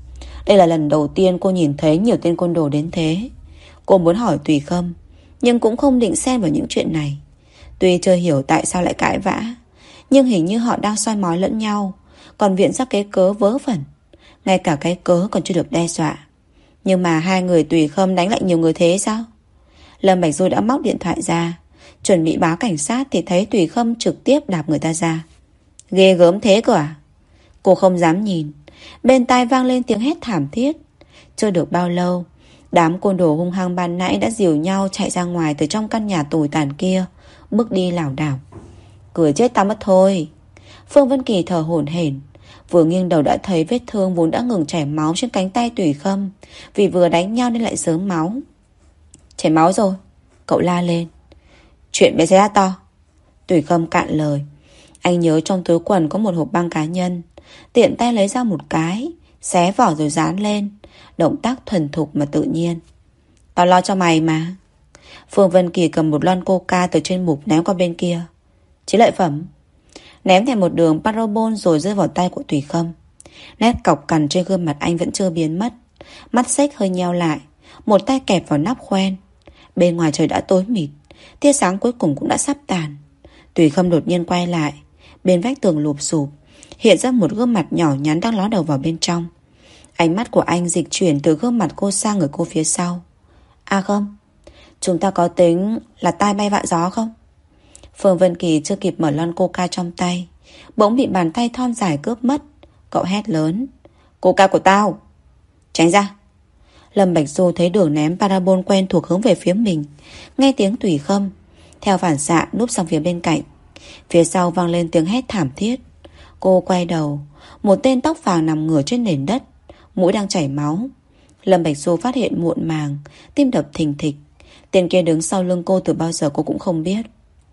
Đây là lần đầu tiên cô nhìn thấy nhiều tên côn đồ đến thế. Cô muốn hỏi Tùy Khâm, nhưng cũng không định xen vào những chuyện này. Tuy chưa hiểu tại sao lại cãi vã, nhưng hình như họ đang soi mói lẫn nhau, còn viện ra cái cớ vớ vẩn. Ngay cả cái cớ còn chưa được đe dọa. Nhưng mà hai người Tùy Khâm đánh lại nhiều người thế sao? Lâm Bạch Du đã móc điện thoại ra, chuẩn bị báo cảnh sát thì thấy Tùy Khâm trực tiếp đạp người ta ra. Ghê gớm thế cơ à? Cô không dám nhìn. Bên tai vang lên tiếng hét thảm thiết. Chưa được bao lâu, đám côn đồ hung hăng ban nãy đã dìu nhau chạy ra ngoài từ trong căn nhà tồi tàn kia, bước đi lảo đảo. Cười chết tao mất thôi. Phương Vân Kỳ thở hổn hển, vừa nghiêng đầu đã thấy vết thương vốn đã ngừng chảy máu trên cánh tay Tùy Khâm, vì vừa đánh nhau nên lại sớm máu. Chảy máu rồi, cậu la lên. Chuyện bé ra to. Tùy Khâm cạn lời. Anh nhớ trong túi quần có một hộp băng cá nhân, tiện tay lấy ra một cái, xé vỏ rồi dán lên. Động tác thuần thục mà tự nhiên. Tao lo cho mày mà. Phương Vân Kỳ cầm một lon coca từ trên mục ném qua bên kia. Chiến lợi phẩm. Ném theo một đường parabol rồi rơi vào tay của Tùy Khâm. Nét cọc cằn trên gương mặt anh vẫn chưa biến mất. Mắt xếch hơi nheo lại, một tay kẹp vào nắp khoen. Bên ngoài trời đã tối mịt, tia sáng cuối cùng cũng đã sắp tàn. Tùy Khâm đột nhiên quay lại. Bên vách tường lụp xụp hiện ra một gương mặt nhỏ nhắn đang ló đầu vào bên trong. Ánh mắt của anh dịch chuyển từ gương mặt cô sang người cô phía sau. À không, chúng ta có tính là tai bay vạ gió không? Phương Vân Kỳ chưa kịp mở lon coca trong tay, bỗng bị bàn tay thon dài cướp mất. Cậu hét lớn. Coca của tao. Tránh ra. Lâm Bạch Du thấy đường ném parabol quen thuộc hướng về phía mình. Nghe tiếng Tùy Khâm, theo phản xạ núp sang phía bên cạnh. Phía sau vang lên tiếng hét thảm thiết. Cô quay đầu, một tên tóc vàng nằm ngửa trên nền đất, mũi đang chảy máu. Lâm Bạch Du phát hiện muộn màng, tim đập thình thịch. Tên kia đứng sau lưng cô từ bao giờ cô cũng không biết.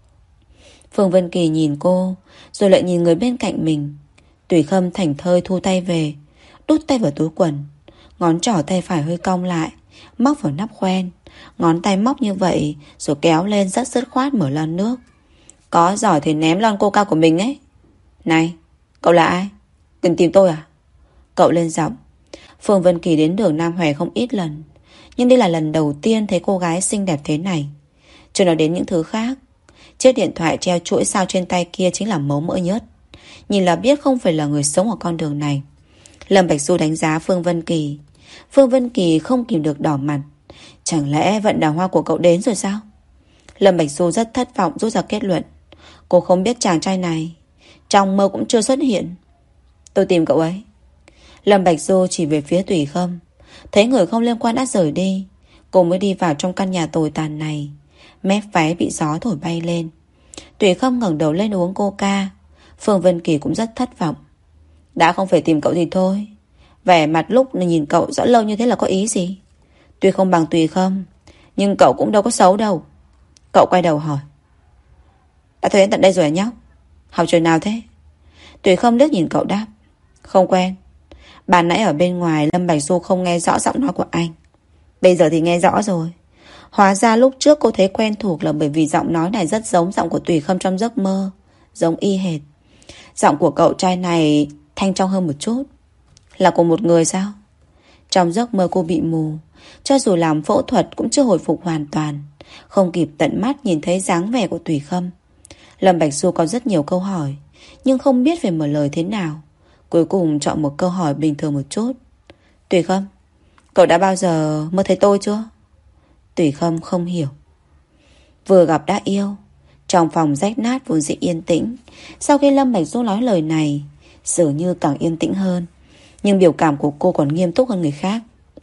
Phương Vân Kỳ nhìn cô, rồi lại nhìn người bên cạnh mình. Tùy Khâm thảnh thơi thu tay về, đút tay vào túi quần. Ngón trỏ tay phải hơi cong lại, móc vào nắp khoen. Ngón tay móc như vậy rồi kéo lên rất dứt khoát mở lon nước. Có giỏi thì ném lon coca của mình ấy. Này, cậu là ai? Cần tìm tôi à? Cậu lên giọng. Phương Vân Kỳ đến đường Nam Hòe không ít lần, nhưng đây là lần đầu tiên thấy cô gái xinh đẹp thế này. Chưa nói đến những thứ khác, chiếc điện thoại treo chuỗi sao trên tay kia chính là mấu mỡ nhất. Nhìn là biết không phải là người sống ở con đường này. Lâm Bạch Du đánh giá Phương Vân Kỳ. Phương Vân Kỳ không kìm được đỏ mặt. Chẳng lẽ vận đào hoa của cậu đến rồi sao? Lâm Bạch Du rất thất vọng rút ra kết luận. Cô không biết chàng trai này, trong mơ cũng chưa xuất hiện. Tôi tìm cậu ấy. Lâm Bạch Du chỉ về phía Tùy Khâm. Thấy người không liên quan đã rời đi, cô mới đi vào trong căn nhà tồi tàn này. Mép váy bị gió thổi bay lên. Tùy Khâm ngẩng đầu lên uống coca. Phương Vân Kỳ cũng rất thất vọng. Đã không phải tìm cậu thì thôi. Vẻ mặt lúc nhìn cậu rõ lâu như thế là có ý gì? Tuy không bằng Tùy Khâm, nhưng cậu cũng đâu có xấu đâu. Cậu quay đầu hỏi. Đã thuê đến tận đây rồi à nhóc? Học trường nào thế? Tùy Khâm liếc nhìn cậu đáp. Không quen. Ban nãy ở bên ngoài Lâm Bạch Du không nghe rõ giọng nói của anh. Bây giờ thì nghe rõ rồi. Hóa ra lúc trước cô thấy quen thuộc là bởi vì giọng nói này rất giống giọng của Tùy Khâm trong giấc mơ. Giống y hệt. Giọng của cậu trai này thanh trong hơn một chút. Là của một người sao? Trong giấc mơ cô bị mù, cho dù làm phẫu thuật cũng chưa hồi phục hoàn toàn, không kịp tận mắt nhìn thấy dáng vẻ của Tùy Khâm. Lâm Bạch Du có rất nhiều câu hỏi, nhưng không biết phải mở lời thế nào. Cuối cùng chọn một câu hỏi bình thường một chút. Tùy Khâm, cậu đã bao giờ mơ thấy tôi chưa? Tùy Khâm không hiểu. Vừa gặp đã yêu. Trong phòng rách nát vốn dĩ yên tĩnh, sau khi Lâm Bạch Du nói lời này, dường như càng yên tĩnh hơn. Nhưng biểu cảm của cô còn nghiêm túc hơn người khác.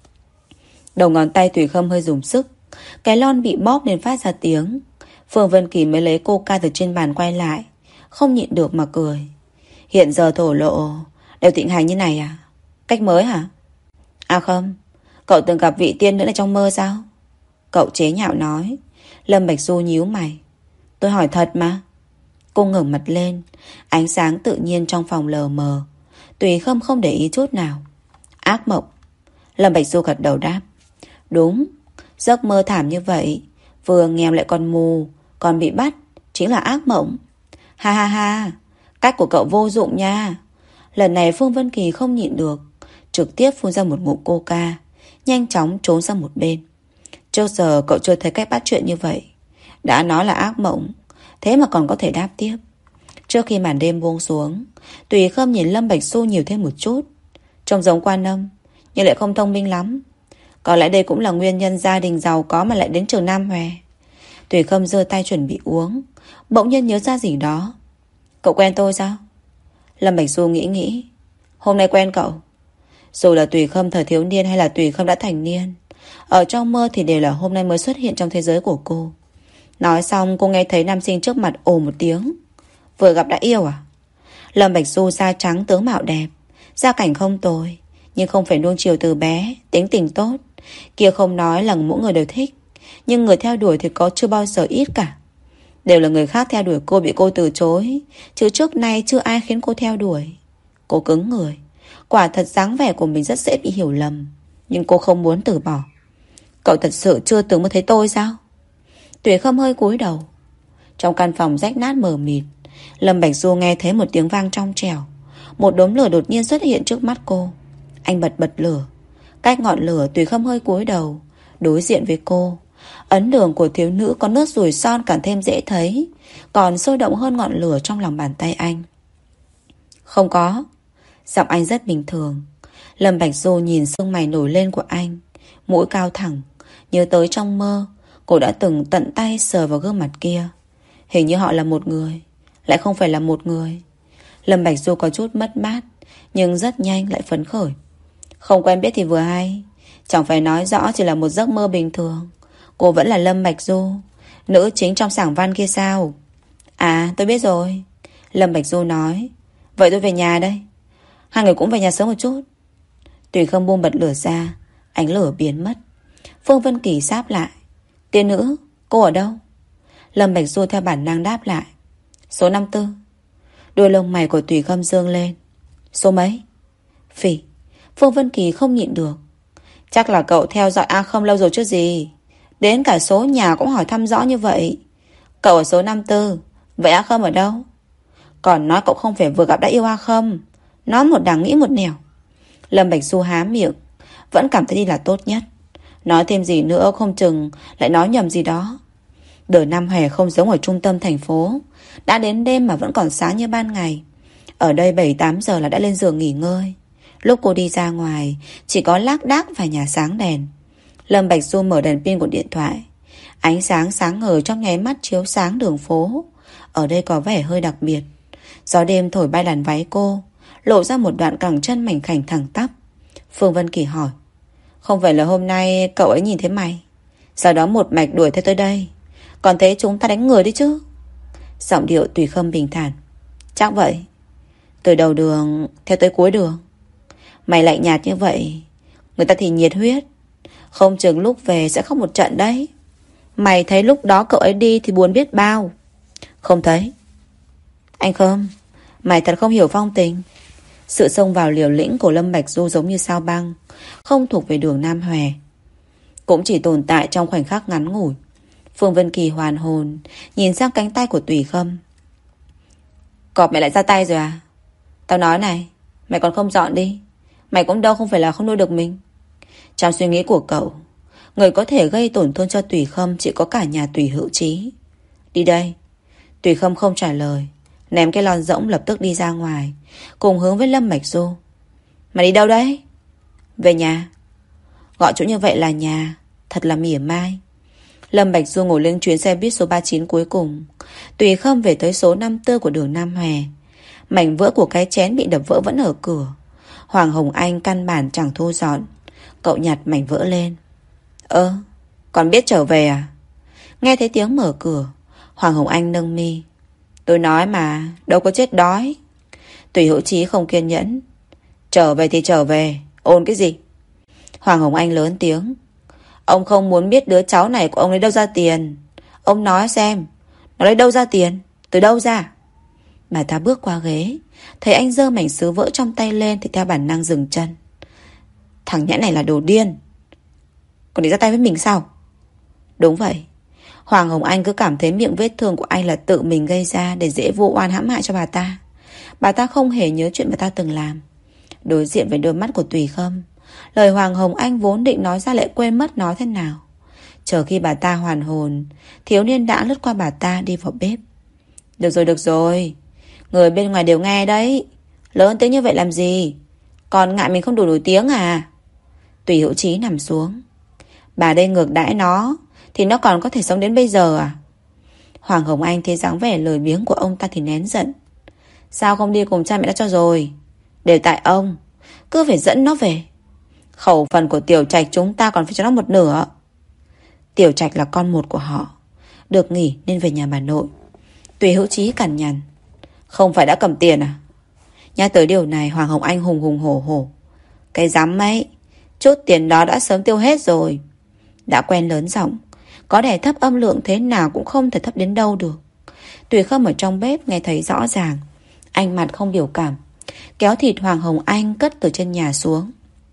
Đầu ngón tay Tùy Khâm hơi dùng sức, cái lon bị bóp nên phát ra tiếng. Phương Vân Kỳ mới lấy coca từ trên bàn quay lại, không nhịn được mà cười. Hiện giờ thổ lộ đều thịnh hành như này à? Cách mới hả? À không, cậu từng gặp vị tiên nữa là trong mơ sao? Cậu chế nhạo nói. Lâm Bạch Du nhíu mày. Tôi hỏi thật mà. Cô ngẩng mặt lên. Ánh sáng tự nhiên trong phòng lờ mờ. Tùy Khâm không để ý chút nào. Ác mộng. Lâm Bạch Du gật đầu đáp. Đúng, giấc mơ thảm như vậy, vừa nghèo lại còn mù, còn bị bắt, chính là ác mộng. Ha ha ha, cách của cậu vô dụng nha. Lần này Phương Vân Kỳ không nhịn được, trực tiếp phun ra một ngụm coca, nhanh chóng trốn sang một bên. Trước giờ cậu chưa thấy cách bắt chuyện như vậy. Đã nói là ác mộng, thế mà còn có thể đáp tiếp. Trước khi màn đêm buông xuống, Tùy Khâm nhìn Lâm Bạch Du nhiều thêm một chút. Trông giống Quan Âm, nhưng lại không thông minh lắm. Có lẽ đây cũng là nguyên nhân gia đình giàu có mà lại đến trường Nam Hòe. Tùy Khâm giơ tay chuẩn bị uống, bỗng nhiên nhớ ra gì đó. Cậu quen tôi sao? Lâm Bạch Du nghĩ. Hôm nay quen cậu. Dù là Tùy Khâm thời thiếu niên hay là Tùy Khâm đã thành niên, ở trong mơ thì đều là hôm nay mới xuất hiện trong thế giới của cô. Nói xong cô nghe thấy nam sinh trước mặt ồ một tiếng. Vừa gặp đã yêu à? Lâm Bạch Du da trắng tướng mạo đẹp, gia cảnh không tồi, nhưng không phải nuông chiều từ bé, tính tình tốt. Kia không nói là mỗi người đều thích, nhưng người theo đuổi thì có chưa bao giờ ít cả. Đều là người khác theo đuổi cô bị cô từ chối, chứ trước nay chưa ai khiến cô theo đuổi. Cô cứng người. Quả thật dáng vẻ của mình rất dễ bị hiểu lầm, nhưng cô không muốn từ bỏ. Cậu thật sự chưa từng mới thấy tôi sao? Tùy Khâm hơi cúi đầu. Trong căn phòng rách nát mờ mịt, Lâm Bạch Du nghe thấy một tiếng vang trong trẻo. Một đốm lửa đột nhiên xuất hiện trước mắt cô. Anh bật lửa. Cách ngọn lửa, Tùy Khâm hơi cúi đầu, đối diện với cô. Ấn đường của thiếu nữ có nốt ruồi son càng thêm dễ thấy, còn sôi động hơn ngọn lửa trong lòng bàn tay anh. Không có. Giọng anh rất bình thường. Lâm Bạch Du nhìn sương mày nổi lên của anh, mũi cao thẳng. Nhớ tới trong mơ cô đã từng tận tay sờ vào gương mặt kia. Hình như họ là một người, lại không phải là một người. Lâm Bạch Du có chút mất mát, nhưng rất nhanh lại phấn khởi. Không quen biết thì vừa hay, chẳng phải nói rõ chỉ là một giấc mơ bình thường. Cô vẫn là Lâm Bạch Du, nữ chính trong sảng văn kia sao? À, tôi biết rồi. Lâm Bạch Du nói. Vậy tôi về nhà đây. Hai người cũng về nhà sớm một chút. Tùy Khâm buông bật lửa ra, ánh lửa biến mất. Phương Vân Kỳ sáp lại. Tiên nữ, cô ở đâu? Lâm Bạch Du theo bản năng đáp lại. Số 54. Đôi lông mày của Tùy Khâm dương lên. Số mấy? Phỉ. Phương Vân Kỳ không nhịn được. Chắc là cậu theo dõi A Không lâu rồi chứ gì. Đến cả số nhà cũng hỏi thăm rõ như vậy. Cậu ở số 54. Vậy A Không ở đâu? Còn nói cậu không phải vừa gặp đã yêu A Không. Nói một đằng nghĩ một nẻo. Lâm Bạch Du há miệng, vẫn cảm thấy đi là tốt nhất. Nói thêm gì nữa không chừng lại nói nhầm gì đó. Đời Nam Hòe không giống ở trung tâm thành phố. Đã đến đêm mà vẫn còn sáng như ban ngày. Ở đây 7-8 giờ là đã lên giường nghỉ ngơi. Lúc cô đi ra ngoài chỉ có lác đác vài nhà sáng đèn. Lâm Bạch Du mở đèn pin của điện thoại. Ánh sáng sáng ngời trong nháy mắt chiếu sáng đường phố. Ở đây có vẻ hơi đặc biệt. Gió đêm thổi bay làn váy cô, lộ ra một đoạn cẳng chân mảnh khảnh thẳng tắp. Phương Vân Kỳ hỏi. Không phải là hôm nay cậu ấy nhìn thấy mày, sau đó một mạch đuổi theo tới đây, còn thế chúng ta đánh người đấy chứ? Giọng điệu Tùy Khâm bình thản. Chắc vậy. Từ đầu đường theo tới cuối đường. Mày lạnh nhạt như vậy, người ta thì nhiệt huyết. Không chừng lúc về sẽ khóc một trận đấy. Mày thấy lúc đó cậu ấy đi thì buồn biết bao. Không thấy. Anh Khâm, mày thật không hiểu phong tình. Sự xông vào liều lĩnh của Lâm Bạch Du giống như sao băng, không thuộc về đường Nam Hòe, cũng chỉ tồn tại trong khoảnh khắc ngắn ngủi. Phương Vân Kỳ hoàn hồn, nhìn sang cánh tay của Tùy Khâm. Cọp mày lại ra tay rồi à? Tao nói này, mày còn không dọn đi. Mày cũng đâu không phải là không nuôi được mình. Trong suy nghĩ của cậu, người có thể gây tổn thương cho Tùy Khâm chỉ có cả nhà Tùy Hữu Chí. Đi đây. Tùy Khâm không trả lời, ném cái lon rỗng lập tức đi ra ngoài, cùng hướng với Lâm Bạch Du. Mày đi đâu đấy? Về nhà. Gọi chỗ như vậy là nhà, thật là mỉa mai. Lâm Bạch Du ngồi lên chuyến xe buýt số 39 cuối cùng. Tùy Khâm về tới số 54 của đường Nam Hòe. Mảnh vỡ của cái chén bị đập vỡ vẫn ở cửa. Hoàng Hồng Anh căn bản chẳng thu dọn. Cậu nhặt mảnh vỡ lên. Còn biết trở về à? Nghe thấy tiếng mở cửa, Hoàng Hồng Anh nâng mi. Tôi nói mà, đâu có chết đói. Tùy Hữu Chí không kiên nhẫn. Trở về thì trở về, ôn cái gì? Hoàng Hồng Anh lớn tiếng. Ông không muốn biết đứa cháu này của ông lấy đâu ra tiền. Ông nói xem, nó lấy đâu ra tiền, từ đâu ra? Bà ta bước qua ghế, thấy anh giơ mảnh sứ vỡ trong tay lên thì theo bản năng dừng chân. Thằng nhãi này là đồ điên, còn để ra tay với mình sao? Đúng vậy. Hoàng Hồng Anh cứ cảm thấy miệng vết thương của anh là tự mình gây ra để dễ vô oan hãm hại cho bà ta. Bà ta không hề nhớ chuyện bà ta từng làm. Đối diện với đôi mắt của Tùy Khâm, lời Hoàng Hồng Anh vốn định nói ra lại quên mất nói thế nào. Chờ khi bà ta hoàn hồn, thiếu niên đã lướt qua bà ta đi vào bếp. Được rồi, người bên ngoài đều nghe đấy. Lớn tiếng như vậy làm gì? Còn ngại mình không đủ nổi tiếng à? Tùy Hữu Chí nằm xuống. Bà đây ngược đãi nó thì nó còn có thể sống đến bây giờ à? Hoàng Hồng Anh thấy dáng vẻ lười biếng của ông ta thì nén giận. Sao không đi cùng cha mẹ nó cho rồi? Đều tại ông, cứ phải dẫn nó về. Khẩu phần của Tiểu Trạch chúng ta còn phải cho nó một nửa. Tiểu Trạch là con một của họ, được nghỉ nên về nhà bà nội. Tùy Hữu Chí cằn nhằn. Không phải đã cầm tiền à? Nhắc tới điều này, Hoàng Hồng Anh hùng hùng hổ hổ. Cái dám ấy, chút tiền đó đã sớm tiêu hết rồi. Đã quen lớn giọng, có đè thấp âm lượng thế nào cũng không thể thấp đến đâu được. Tùy Khâm ở trong bếp nghe thấy rõ ràng. Anh mặt không biểu cảm, kéo thịt Hoàng Hồng Anh cất từ trên nhà xuống.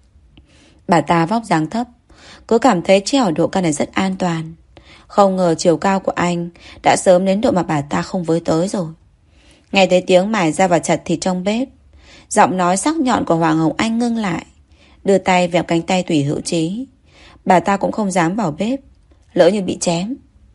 Bà ta vóc dáng thấp, cứ cảm thấy treo ở độ cao này rất an toàn. Không ngờ chiều cao của anh đã sớm đến độ mà bà ta không với tới rồi. Nghe thấy tiếng mài ra và chặt thịt trong bếp, giọng nói sắc nhọn của Hoàng Hồng Anh ngưng lại, đưa tay vẹp cánh tay Tùy Hữu Chí. Bà ta cũng không dám vào bếp, lỡ như bị chém.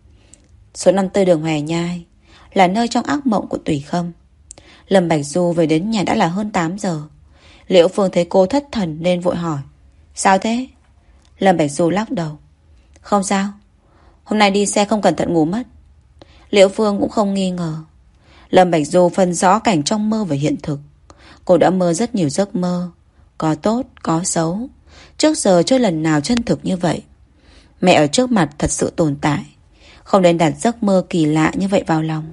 Số 54 đường Hòe Nhai là nơi trong ác mộng của Tùy Khâm. Lâm Bạch Du về đến nhà đã là hơn 8 giờ. Liễu Phương thấy cô thất thần nên vội hỏi. Sao thế? Lâm Bạch Du lắc đầu. Không sao, hôm nay đi xe không cẩn thận ngủ mất. Liễu Phương cũng không nghi ngờ. Lâm Bạch Du phân rõ cảnh trong mơ và hiện thực. Cô đã mơ rất nhiều giấc mơ, có tốt, có xấu. Trước giờ chưa lần nào chân thực như vậy. Mẹ ở trước mặt thật sự tồn tại, không nên đặt giấc mơ kỳ lạ như vậy vào lòng.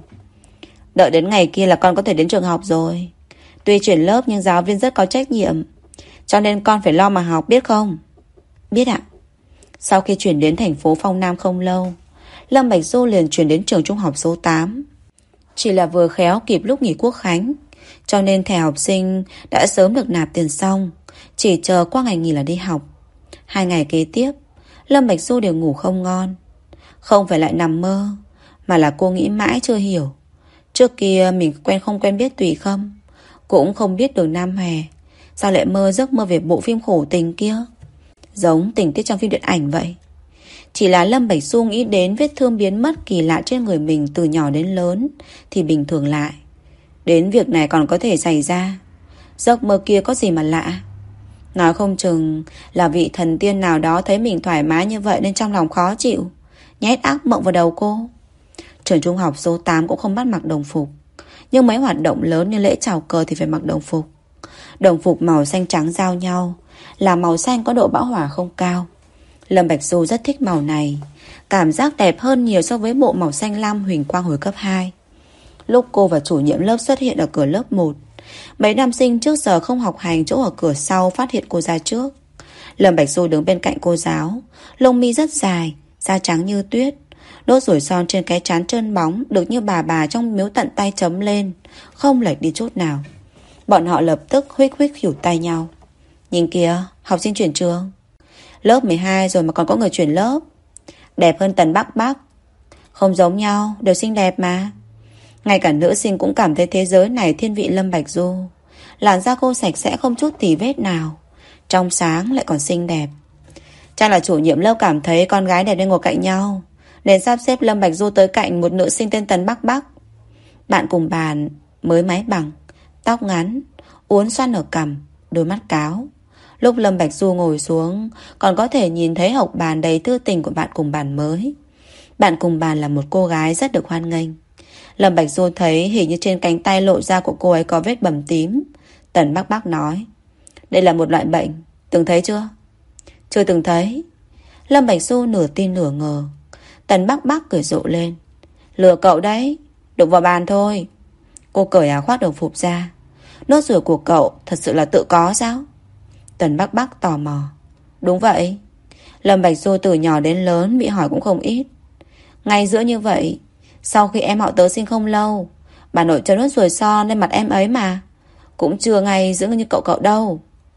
Đợi đến ngày kia là con có thể đến trường học rồi. Tuy chuyển lớp nhưng giáo viên rất có trách nhiệm, cho nên con phải lo mà học, biết không? Biết ạ. Sau khi chuyển đến thành phố Phong Nam không lâu, Lâm Bạch Du liền chuyển đến trường trung học số 8. Chỉ là vừa khéo kịp lúc nghỉ Quốc khánh, cho nên thẻ học sinh đã sớm được nạp tiền xong, chỉ chờ qua ngày nghỉ là đi học. 2 ngày kế tiếp, Lâm Bạch Du đều ngủ không ngon. Không phải lại nằm mơ, mà là cô nghĩ mãi chưa hiểu. Trước kia mình không quen biết Tùy Khâm, cũng không biết đường Nam Hòe, sao lại mơ giấc mơ về bộ phim khổ tình kia, giống tình tiết trong phim điện ảnh vậy. Chỉ là Lâm Bạch Du nghĩ đến vết thương biến mất kỳ lạ trên người mình từ nhỏ đến lớn thì bình thường lại. Đến việc này còn có thể xảy ra. Giấc mơ kia có gì mà lạ? Nói không chừng là vị thần tiên nào đó thấy mình thoải mái như vậy nên trong lòng khó chịu, nhét ác mộng vào đầu cô. Trường trung học số 8 cũng không bắt mặc đồng phục, nhưng mấy hoạt động lớn như lễ chào cờ thì phải mặc đồng phục. Đồng phục màu xanh trắng giao nhau, là màu xanh có độ bão hỏa không cao. Lâm Bạch Du rất thích màu này, cảm giác đẹp hơn nhiều so với bộ màu xanh lam huỳnh quang hồi cấp 2. Lúc cô và chủ nhiệm lớp xuất hiện ở cửa lớp 1, mấy nam sinh trước giờ không học hành chỗ ở cửa sau phát hiện cô ra trước. Lâm Bạch Du đứng bên cạnh cô giáo, lông mi rất dài, da trắng như tuyết, đốt ruồi son trên cái trán trơn bóng được như bà trong miếu tận tay chấm lên, không lệch đi chút nào. Bọn họ lập tức huých khỉu tay nhau. Nhìn kìa, học sinh chuyển trường. Lớp 12 rồi mà còn có người chuyển lớp. Đẹp hơn Tần Bắc Bắc. Không giống nhau, đều xinh đẹp mà. Ngay cả nữ sinh cũng cảm thấy thế giới này thiên vị Lâm Bạch Du. Làn da cô sạch sẽ không chút tì vết nào, trong sáng lại còn xinh đẹp. Chắc là chủ nhiệm lớp cảm thấy con gái đẹp nên ngồi cạnh nhau, nên sắp xếp Lâm Bạch Du tới cạnh một nữ sinh tên Tần Bắc Bắc. Bạn cùng bàn, mới mái bằng, tóc ngắn, uốn xoăn ở cằm, đôi mắt cáo. Lúc Lâm Bạch Du ngồi xuống, còn có thể nhìn thấy học bàn đầy thư tình của bạn cùng bàn mới. Bạn cùng bàn là một cô gái rất được hoan nghênh. Lâm Bạch Du thấy hình như trên cánh tay lộ ra của cô ấy có vết bầm tím. Tần Bắc Bắc nói, đây là một loại bệnh, từng thấy chưa? Chưa từng thấy. Lâm Bạch Du nửa tin nửa ngờ. Tần Bắc Bắc cười rộ lên, lừa cậu đấy, đụng vào bàn thôi. Cô cởi áo khoác đồng phục ra. Nốt ruồi của cậu thật sự là tự có sao? Tần Bắc Bắc tò mò. Đúng vậy. Lâm Bạch Du từ nhỏ đến lớn bị hỏi cũng không ít. Ngay giữa như vậy, sau khi em họ tớ sinh không lâu, bà nội cho nốt ruồi son lên mặt em ấy mà. Cũng chưa ngay giữa như cậu đâu.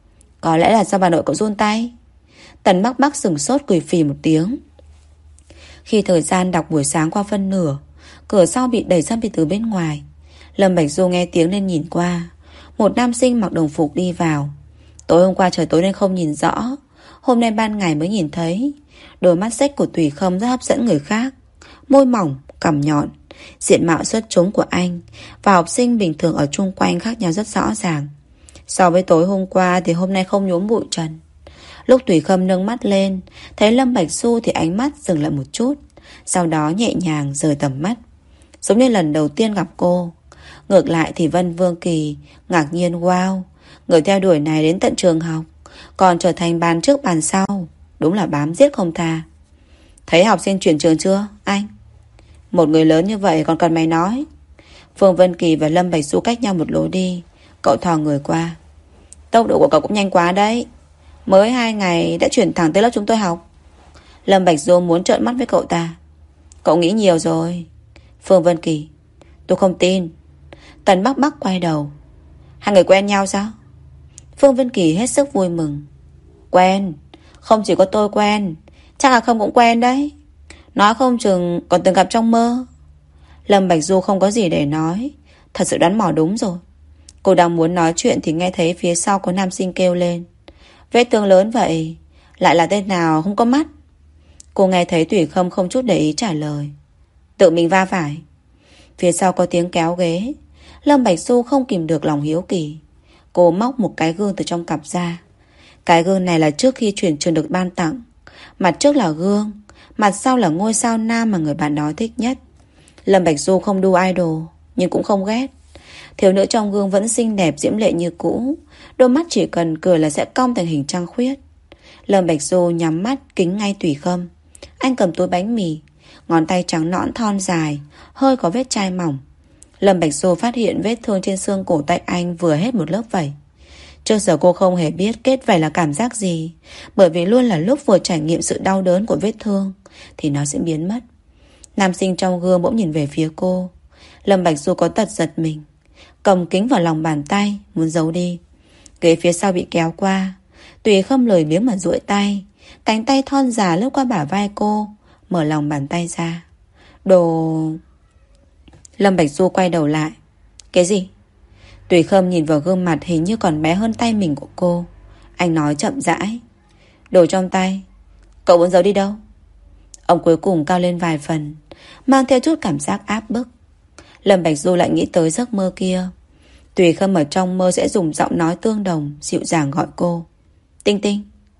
Có lẽ là do bà nội cậu run tay. Tần Bắc Bắc sửng sốt cười phì một tiếng. Khi thời gian đọc buổi sáng qua phân nửa, cửa sau bị đẩy ra từ bên ngoài. Lâm Bạch Du nghe tiếng nên nhìn qua. Một nam sinh mặc đồng phục đi vào. Tối hôm qua trời tối nên không nhìn rõ, hôm nay ban ngày mới nhìn thấy. Đôi mắt xếch của Tùy Khâm rất hấp dẫn người khác. Môi mỏng, cằm nhọn, diện mạo xuất chúng của anh và học sinh bình thường ở chung quanh khác nhau rất rõ ràng. So với tối hôm qua thì hôm nay không nhuốm bụi trần. Lúc Tùy Khâm nâng mắt lên, thấy Lâm Bạch Du thì ánh mắt dừng lại một chút, sau đó nhẹ nhàng rời tầm mắt, giống như lần đầu tiên gặp cô. Ngược lại thì Vân Vương Kỳ ngạc nhiên, wow, người theo đuổi này đến tận trường học, còn trở thành bàn trước bàn sau, đúng là bám giết không tha. Thấy học sinh chuyển trường chưa, anh? Một người lớn như vậy còn cần mày nói. Phương Vân Kỳ và Lâm Bạch Du cách nhau một lối đi. Cậu thò người qua. Tốc độ của cậu cũng nhanh quá đấy, mới 2 ngày đã chuyển thẳng tới lớp chúng tôi học. Lâm Bạch Du muốn trợn mắt với cậu ta. Cậu nghĩ nhiều rồi. Phương Vân Kỳ. Tôi không tin. Tần Bắc Bắc quay đầu. Hai người quen nhau sao? Phương Vân Kỳ hết sức vui mừng. Quen. Không chỉ có tôi quen, chắc là không cũng quen đấy. Nói không chừng còn từng gặp trong mơ. Lâm Bạch Du không có gì để nói, thật sự đoán mò đúng rồi. Cô đang muốn nói chuyện thì nghe thấy phía sau có nam sinh kêu lên. Vết thương lớn vậy, lại là tên nào không có mắt? Cô nghe thấy Tùy Khâm không chút để ý trả lời. Tự mình va phải. Phía sau có tiếng kéo ghế. Lâm Bạch Du không kìm được lòng hiếu kỳ. Cô móc một cái gương từ trong cặp ra. Cái gương này là trước khi chuyển trường được ban tặng. Mặt trước là gương, mặt sau là ngôi sao nam mà người bạn đó thích nhất. Lâm Bạch Du không đu idol, nhưng cũng không ghét. Thiếu nữ trong gương vẫn xinh đẹp diễm lệ như cũ, đôi mắt chỉ cần cười là sẽ cong thành hình trăng khuyết. Lâm Bạch Du nhắm mắt kính ngay Tùy Khâm. Anh cầm túi bánh mì, ngón tay trắng nõn thon dài, hơi có vết chai mỏng. Lâm Bạch Du phát hiện vết thương trên xương cổ tay anh vừa hết một lớp vảy. Trước giờ cô không hề biết kết vảy là cảm giác gì, bởi vì luôn là lúc vừa trải nghiệm sự đau đớn của vết thương thì nó sẽ biến mất. Nam sinh trong gương bỗng nhìn về phía cô. Lâm Bạch Du có tật giật mình, cầm kính vào lòng bàn tay muốn giấu đi. Ghế phía sau bị kéo qua. Tùy Khâm lười biếng mà duỗi tay, cánh tay thon dài lướt qua bả vai cô, mở lòng bàn tay ra. Đồ... Lâm Bạch Du quay đầu lại. Cái gì? Tùy Khâm nhìn vào gương mặt hình như còn bé hơn tay mình của cô. Anh nói chậm rãi. Đồ trong tay. Cậu muốn giấu đi đâu? Ông cuối cùng cao lên vài phần, mang theo chút cảm giác áp bức. Lâm Bạch Du lại nghĩ tới giấc mơ kia. Tùy Khâm ở trong mơ sẽ dùng giọng nói tương đồng, dịu dàng gọi cô. Tinh Tinh.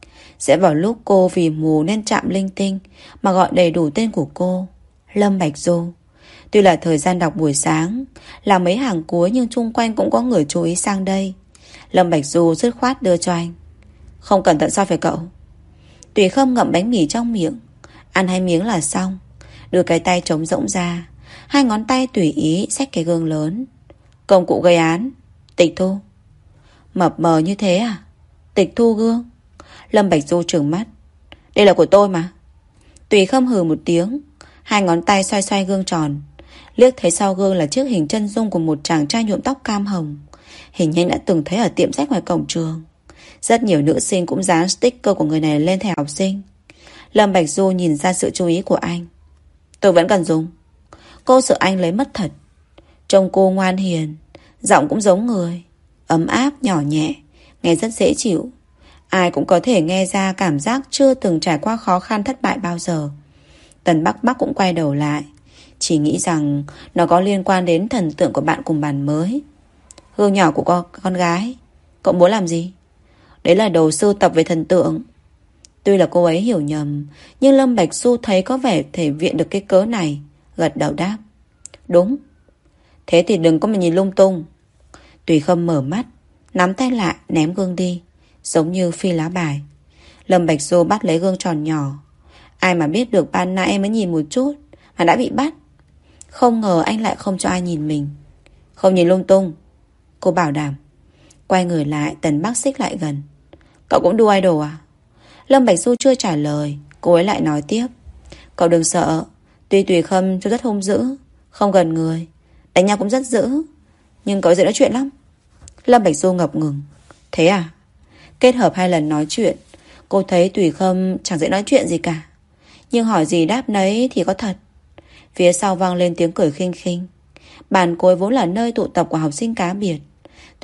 Sẽ vào lúc cô vì mù nên chạm linh tinh mà gọi đầy đủ tên của cô. Lâm Bạch Du. Tuy là thời gian đọc buổi sáng, là mấy hàng cuối, nhưng chung quanh cũng có người chú ý sang đây. Lâm Bạch Du dứt khoát đưa cho anh. Không cẩn thận sao phải cậu? Tùy Khâm ngậm bánh mì trong miệng, ăn 2 miếng là xong. Đưa cái tay trống rỗng ra, 2 ngón tay tùy ý xách cái gương lớn. Công cụ gây án. Tịch thu. Mập mờ như thế à? Tịch thu gương. Lâm Bạch Du trừng mắt. Đây là của tôi mà. Tùy Khâm hừ một tiếng, 2 ngón tay xoay xoay gương tròn. Liếc thấy sau gương là chiếc hình chân dung của một chàng trai nhuộm tóc cam hồng. Hình như anh đã từng thấy ở tiệm sách ngoài cổng trường. Rất nhiều nữ sinh cũng dán sticker của người này lên thẻ học sinh. Lâm Bạch Du nhìn ra sự chú ý của anh. Tôi vẫn cần dùng. Cô sợ anh lấy mất thật. Trông cô ngoan hiền, giọng cũng giống người, ấm áp nhỏ nhẹ, nghe rất dễ chịu. Ai cũng có thể nghe ra cảm giác chưa từng trải qua khó khăn thất bại bao giờ. Tần Bắc Bắc cũng quay đầu lại, chỉ nghĩ rằng nó có liên quan đến thần tượng của bạn cùng bàn mới. Gương nhỏ của con gái. Cậu muốn làm gì? Đấy là đồ sưu tập về thần tượng. Tuy là cô ấy hiểu nhầm, nhưng Lâm Bạch Du thấy có vẻ thể viện được cái cớ này, gật đầu đáp. Đúng. Thế thì đừng có mà nhìn lung tung. Tùy Khâm mở mắt, nắm tay lại ném gương đi, giống như phi lá bài. Lâm Bạch Du bắt lấy gương tròn nhỏ. Ai mà biết được ban nãy mới nhìn một chút mà đã bị bắt. Không ngờ anh lại không cho ai nhìn mình. Không nhìn lung tung, cô bảo đảm. Quay người lại, Tần Bắc xích lại gần. Cậu cũng đu idol à? Lâm Bạch Du chưa trả lời, cô ấy lại nói tiếp. Cậu đừng sợ. Tuy Tùy Khâm cho rất hung dữ, không gần người, đánh nhau cũng rất dữ, nhưng cậu dễ nói chuyện lắm. Lâm Bạch Du ngập ngừng. Thế à? Kết hợp 2 lần nói chuyện, cô thấy Tùy Khâm chẳng dễ nói chuyện gì cả, nhưng hỏi gì đáp nấy thì có thật. Phía sau vang lên tiếng cười khinh khinh. Bàn cối vốn là nơi tụ tập của học sinh cá biệt.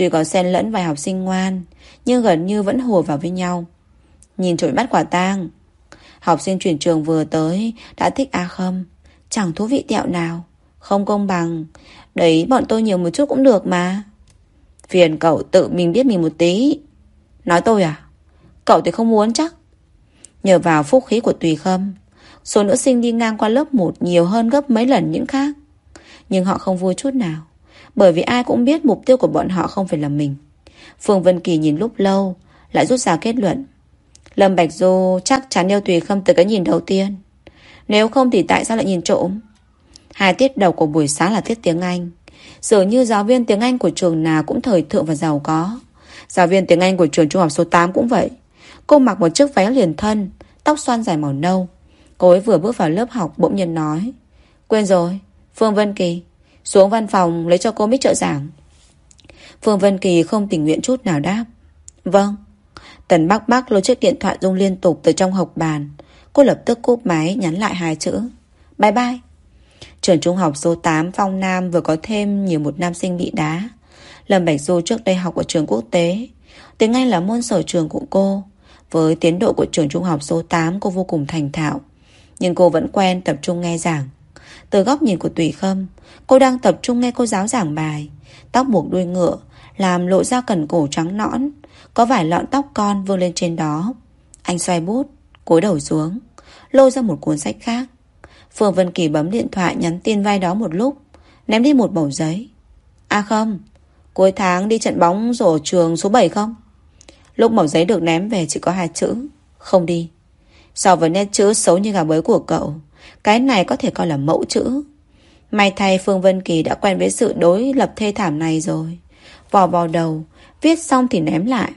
Tuy có xen lẫn vài học sinh ngoan, nhưng gần như vẫn hùa vào với nhau. Nhìn trội bắt quả tang. Học sinh chuyển trường vừa tới đã thích A Khâm. Chẳng thú vị tẹo nào. Không công bằng. Đấy, bọn tôi nhiều một chút cũng được mà. Phiền cậu tự mình biết mình một tí. Nói tôi à? Cậu thì không muốn chắc. Nhờ vào phúc khí của Tùy Khâm, số nữ sinh đi ngang qua lớp 1 nhiều hơn gấp mấy lần những khác. Nhưng họ không vui chút nào, bởi vì ai cũng biết mục tiêu của bọn họ không phải là mình. Phương Vân Kỳ nhìn lúc lâu, lại rút ra kết luận. Lâm Bạch Du chắc chắn yêu Tùy Khâm từ cái nhìn đầu tiên. Nếu không thì tại sao lại nhìn trộm? 2 tiết đầu của buổi sáng là tiết tiếng Anh. Dường như giáo viên tiếng Anh của trường nào cũng thời thượng và giàu có. Giáo viên tiếng Anh của trường trung học số 8 cũng vậy. Cô mặc một chiếc váy liền thân, tóc xoăn dài màu nâu. Cô ấy vừa bước vào lớp học bỗng nhiên nói: Quên rồi, Phương Vân Kỳ, xuống văn phòng lấy cho cô mic trợ giảng. Phương Vân Kỳ không tình nguyện chút nào đáp: Vâng. Tần Bắc Bắc lôi chiếc điện thoại rung liên tục từ trong hộc bàn. Cô lập tức cúp máy nhắn lại 2 chữ: Bye bye. Trường trung học số 8 Phong Nam vừa có thêm nhiều một nam sinh bị đá. Lâm Bạch Du trước đây học ở trường quốc tế, tiếng Anh là môn sở trường của cô. Với tiến độ của trường trung học số 8, cô vô cùng thành thạo. Nhưng cô vẫn quen tập trung nghe giảng. Từ góc nhìn của Tùy Khâm, cô đang tập trung nghe cô giáo giảng bài. Tóc buộc đuôi ngựa, làm lộ ra cẩn cổ trắng nõn, có vài lọn tóc con vương lên trên đó. Anh xoay bút, cúi đầu xuống, lôi ra một cuốn sách khác. Phương Vân Kỳ bấm điện thoại nhắn tin vai đó một lúc, ném đi một mẩu giấy. À không, cuối tháng đi trận bóng rổ trường số 7 không? Lúc mẩu giấy được ném về chỉ có 2 chữ: Không đi. So với nét chữ xấu như gà bới của cậu, cái này có thể coi là mẫu chữ. May thay Phương Vân Kỳ đã quen với sự đối lập thê thảm này rồi. Vò vào đầu, viết xong thì ném lại.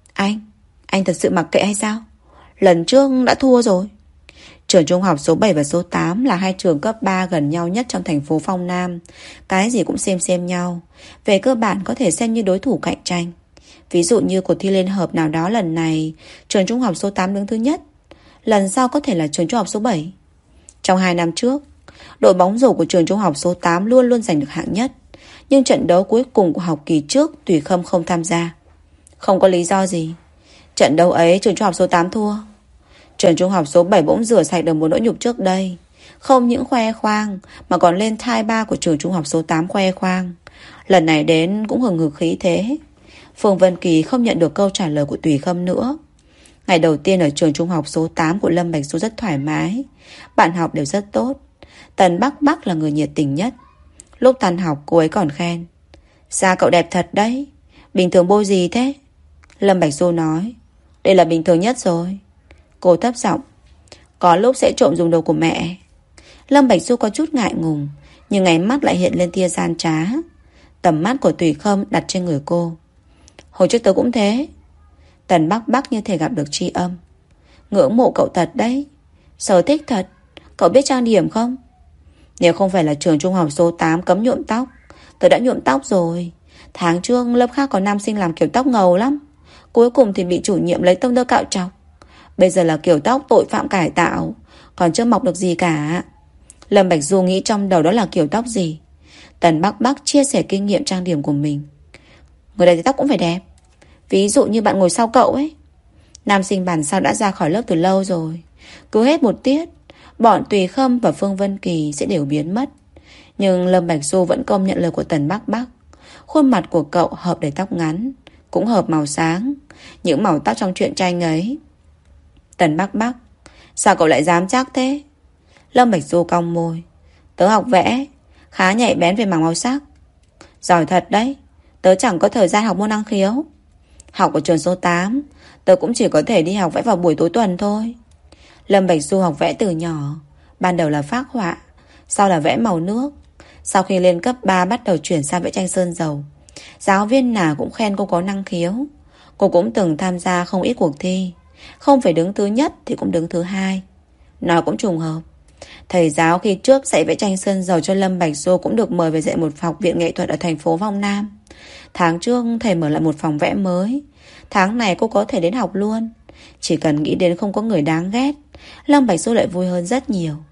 Anh thật sự mặc kệ hay sao? Lần trước đã thua rồi. Trường trung học số 7 và số 8 là 2 trường cấp 3 gần nhau nhất trong thành phố Phong Nam. Cái gì cũng xem nhau. Về cơ bản có thể xem như đối thủ cạnh tranh. Ví dụ như cuộc thi liên hợp nào đó lần này, trường trung học số 8 đứng thứ nhất. Lần sau có thể là trường trung học số 7. Trong 2 năm trước, đội bóng rổ của trường trung học số 8 luôn luôn giành được hạng nhất. Nhưng trận đấu cuối cùng của học kỳ trước, Tùy Khâm không tham gia. Không có lý do gì. Trận đấu ấy trường trung học số 8 thua. Trường trung học số 7 bỗng rửa sạch được một nỗi nhục trước đây. Không những khoe khoang mà còn lên thai ba của trường trung học số 8 khoe khoang. Lần này đến cũng hừng hực khí thế. Phương Vân Kỳ không nhận được câu trả lời của Tùy Khâm nữa. Ngày đầu tiên ở trường trung học số 8 của Lâm Bạch Du rất thoải mái. Bạn học đều rất tốt. Tần Bắc Bắc là người nhiệt tình nhất. Lúc tan học cô ấy còn khen: Sao cậu đẹp thật đấy, bình thường bôi gì thế? Lâm Bạch Du nói: Đây là bình thường nhất rồi. Cô thấp giọng: Có lúc sẽ trộm dùng đồ của mẹ. Lâm Bạch Du có chút ngại ngùng, nhưng ánh mắt lại hiện lên tia gian trá. Tầm mắt của Tùy Khâm đặt trên người cô. Hồi trước tớ cũng thế. Tần Bắc Bắc như thể gặp được tri âm. Ngưỡng mộ cậu thật đấy. Sở thích thật. Cậu biết trang điểm không? Nếu không phải là trường trung học số 8 cấm nhuộm tóc, tớ đã nhuộm tóc rồi. Tháng trước lớp khác có nam sinh làm kiểu tóc ngầu lắm. Cuối cùng thì bị chủ nhiệm lấy tông đơ cạo trọc. Bây giờ là kiểu tóc tội phạm cải tạo, còn chưa mọc được gì cả. Lâm Bạch Du nghĩ trong đầu đó là kiểu tóc gì. Tần Bắc Bắc chia sẻ kinh nghiệm trang điểm của mình. Người đẹp thì tóc cũng phải đẹp. Ví dụ như bạn ngồi sau cậu ấy. Nam sinh bản sau đã ra khỏi lớp từ lâu rồi. Cứ hết một tiết, bọn Tùy Khâm và Phương Vân Kỳ sẽ đều biến mất. Nhưng Lâm Bạch Du vẫn công nhận lời của Tần Bắc Bắc. Khuôn mặt của cậu hợp để tóc ngắn, cũng hợp màu sáng, những màu tóc trong truyện tranh ấy. Tần Bắc Bắc: Sao cậu lại dám chắc thế? Lâm Bạch Du cong môi: Tớ học vẽ, khá nhạy bén về mảng màu sắc. Giỏi thật đấy. Tớ chẳng có thời gian học môn năng khiếu. Học ở trường số 8, tớ cũng chỉ có thể đi học vẽ vào buổi tối tuần thôi. Lâm Bạch Du học vẽ từ nhỏ. Ban đầu là phác họa, sau là vẽ màu nước. Sau khi lên cấp 3 bắt đầu chuyển sang vẽ tranh sơn dầu. Giáo viên nào cũng khen cô có năng khiếu. Cô cũng từng tham gia không ít cuộc thi. Không phải đứng thứ nhất thì cũng đứng thứ 2. Nói cũng trùng hợp, thầy giáo khi trước dạy vẽ tranh sơn dầu cho Lâm Bạch Du cũng được mời về dạy một học viện nghệ thuật ở thành phố Phong Nam. Tháng trước thầy mở lại một phòng vẽ mới. Tháng này cô có thể đến học luôn. Chỉ cần nghĩ đến không có người đáng ghét, Lâm Bạch Du lại vui hơn rất nhiều.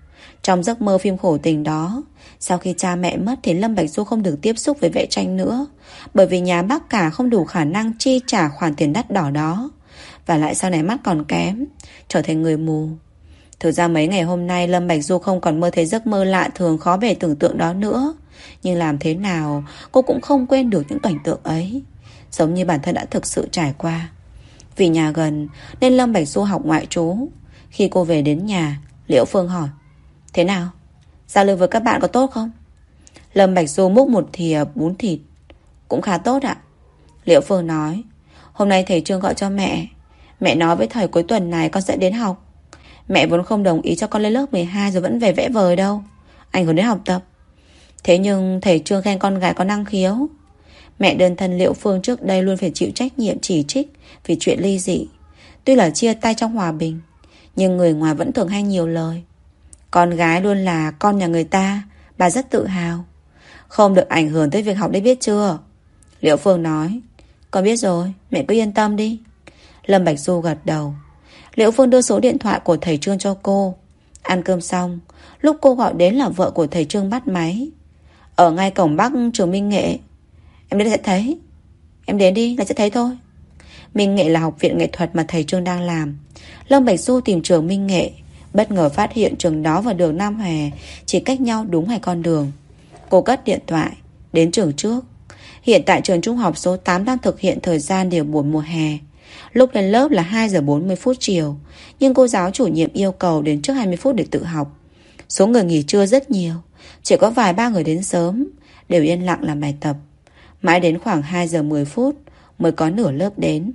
Trong giấc mơ phim khổ tình đó, sau khi cha mẹ mất thì Lâm Bạch Du không được tiếp xúc với vẽ tranh nữa, bởi vì nhà bác cả không đủ khả năng chi trả khoản tiền đắt đỏ đó. Và lại sau này mắt còn kém, trở thành người mù. Thực ra mấy ngày hôm nay Lâm Bạch Du không còn mơ thấy giấc mơ lạ thường khó bề tưởng tượng đó nữa. Nhưng làm thế nào cô cũng không quên được những cảnh tượng ấy, giống như bản thân đã thực sự trải qua. Vì nhà gần nên Lâm Bạch Du học ngoại trú. Khi cô về đến nhà, Liễu Phương hỏi: thế nào? Giao lưu với các bạn có tốt không? Lâm Bạch Du múc một thìa bún thịt. Cũng khá tốt ạ. Liễu Phương nói: hôm nay thầy Trương gọi cho mẹ. Mẹ nói với thầy cuối tuần này con sẽ đến học. Mẹ vốn không đồng ý cho con lên lớp 12 rồi vẫn về vẽ vời đâu, ảnh hưởng đến học tập. Thế nhưng thầy Trương khen con gái có năng khiếu. Mẹ đơn thân Liễu Phương trước đây luôn phải chịu trách nhiệm chỉ trích vì chuyện ly dị. Tuy là chia tay trong hòa bình, nhưng người ngoài vẫn thường hay nhiều lời. Con gái luôn là con nhà người ta, bà rất tự hào. Không được ảnh hưởng tới việc học đấy, biết chưa? Liễu Phương nói: con biết rồi, mẹ cứ yên tâm đi. Lâm Bạch Du gật đầu. Liễu Phương đưa số điện thoại của thầy Trương cho cô. Ăn cơm xong, lúc cô gọi đến là vợ của thầy Trương bắt máy. Ở ngay cổng Bắc trường Minh Nghệ. Em đến sẽ thấy. Em đến đi là sẽ thấy thôi. Minh Nghệ là học viện nghệ thuật mà thầy Trương đang làm. Lâm Bạch Du tìm trường Minh Nghệ, bất ngờ phát hiện trường đó và đường Nam Hòe chỉ cách nhau đúng 2 con đường. Cô cất điện thoại, đến trường trước. Hiện tại trường trung học số 8 đang thực hiện thời gian điều buổi mùa hè. Lúc lên lớp là 2 giờ 40 phút chiều, nhưng cô giáo chủ nhiệm yêu cầu đến trước 20 phút để tự học. Số người nghỉ trưa rất nhiều, chỉ có vài ba người đến sớm, đều yên lặng làm bài tập. Mãi đến khoảng 2 giờ 10 phút mới có nửa lớp đến.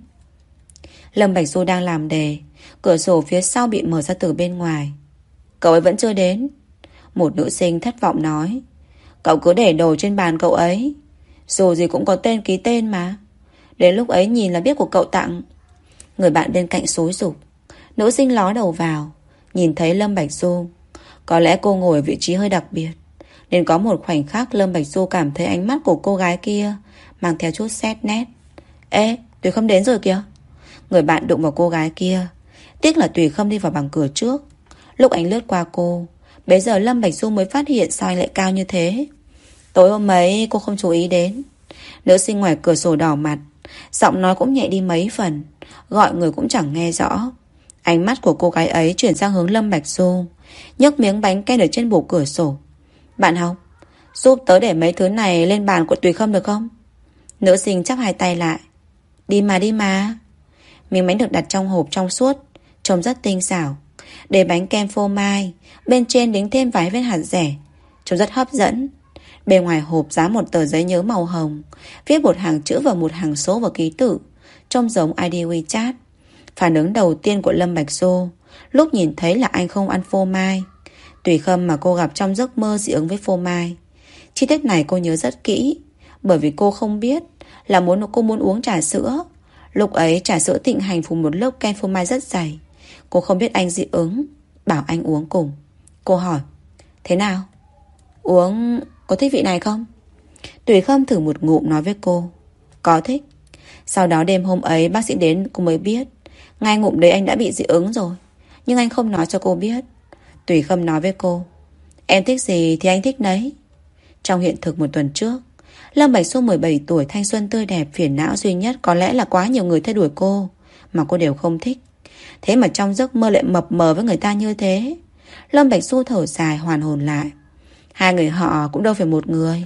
Lâm Bạch Du đang làm đề, cửa sổ phía sau bị mở ra từ bên ngoài. Cậu ấy vẫn chưa đến. Một nữ sinh thất vọng nói: cậu cứ để đồ trên bàn cậu ấy, dù gì cũng có tên ký tên mà. Đến lúc ấy nhìn là biết của cậu tặng. Người bạn bên cạnh xúi giục. Nữ sinh ló đầu vào, nhìn thấy Lâm Bạch Du. Có lẽ cô ngồi ở vị trí hơi đặc biệt, nên có một khoảnh khắc Lâm Bạch Du cảm thấy ánh mắt của cô gái kia mang theo chút xét nét. Ê, Tùy Khâm đến rồi kìa. Người bạn đụng vào cô gái kia. Tiếc là Tùy Khâm đi vào bằng cửa trước. Lúc anh lướt qua cô, bấy giờ Lâm Bạch Du mới phát hiện sao anh lại cao như thế. Tối hôm ấy cô không chú ý đến. Nữ sinh ngoài cửa sổ đỏ mặt, giọng nói cũng nhẹ đi mấy phần, gọi người cũng chẳng nghe rõ. Ánh mắt của cô gái ấy chuyển sang hướng Lâm Bạch Du, nhấc miếng bánh kem ở trên bộ cửa sổ. Bạn học, giúp tớ để mấy thứ này lên bàn của Tùy Khâm được không? Nữ sinh chắp hai tay lại. Đi mà đi mà. Miếng bánh được đặt trong hộp trong suốt, trông rất tinh xảo. Để bánh kem phô mai, bên trên đính thêm vài vết hạt dẻ, trông rất hấp dẫn. Bên ngoài hộp dán một tờ giấy nhớ màu hồng, viết một hàng chữ và một hàng số và ký tự, trông giống ID WeChat. Phản ứng đầu tiên của Lâm Bạch Du lúc nhìn thấy là anh không ăn phô mai. Tùy Khâm mà cô gặp trong giấc mơ dị ứng với phô mai. Chi tiết này cô nhớ rất kỹ, bởi vì cô không biết là cô muốn uống trà sữa. Lúc ấy trà sữa thịnh hành phủ một lớp kem phô mai rất dày. Cô không biết anh dị ứng, bảo anh uống cùng. Cô hỏi: thế nào? Uống có thích vị này không? Tùy Khâm thử một ngụm nói với cô: có thích. Sau đó đêm hôm ấy bác sĩ đến cô mới biết, ngay ngụm đấy anh đã bị dị ứng rồi, nhưng anh không nói cho cô biết. Tùy Khâm nói với cô: em thích gì thì anh thích đấy. Trong hiện thực một tuần trước, Lâm Bạch Du 17 tuổi, thanh xuân tươi đẹp, phiền não duy nhất có lẽ là quá nhiều người theo đuổi cô mà cô đều không thích. Thế mà trong giấc mơ lại mập mờ với người ta như thế. Lâm Bạch Du thở dài hoàn hồn lại. Hai người họ cũng đâu phải một người.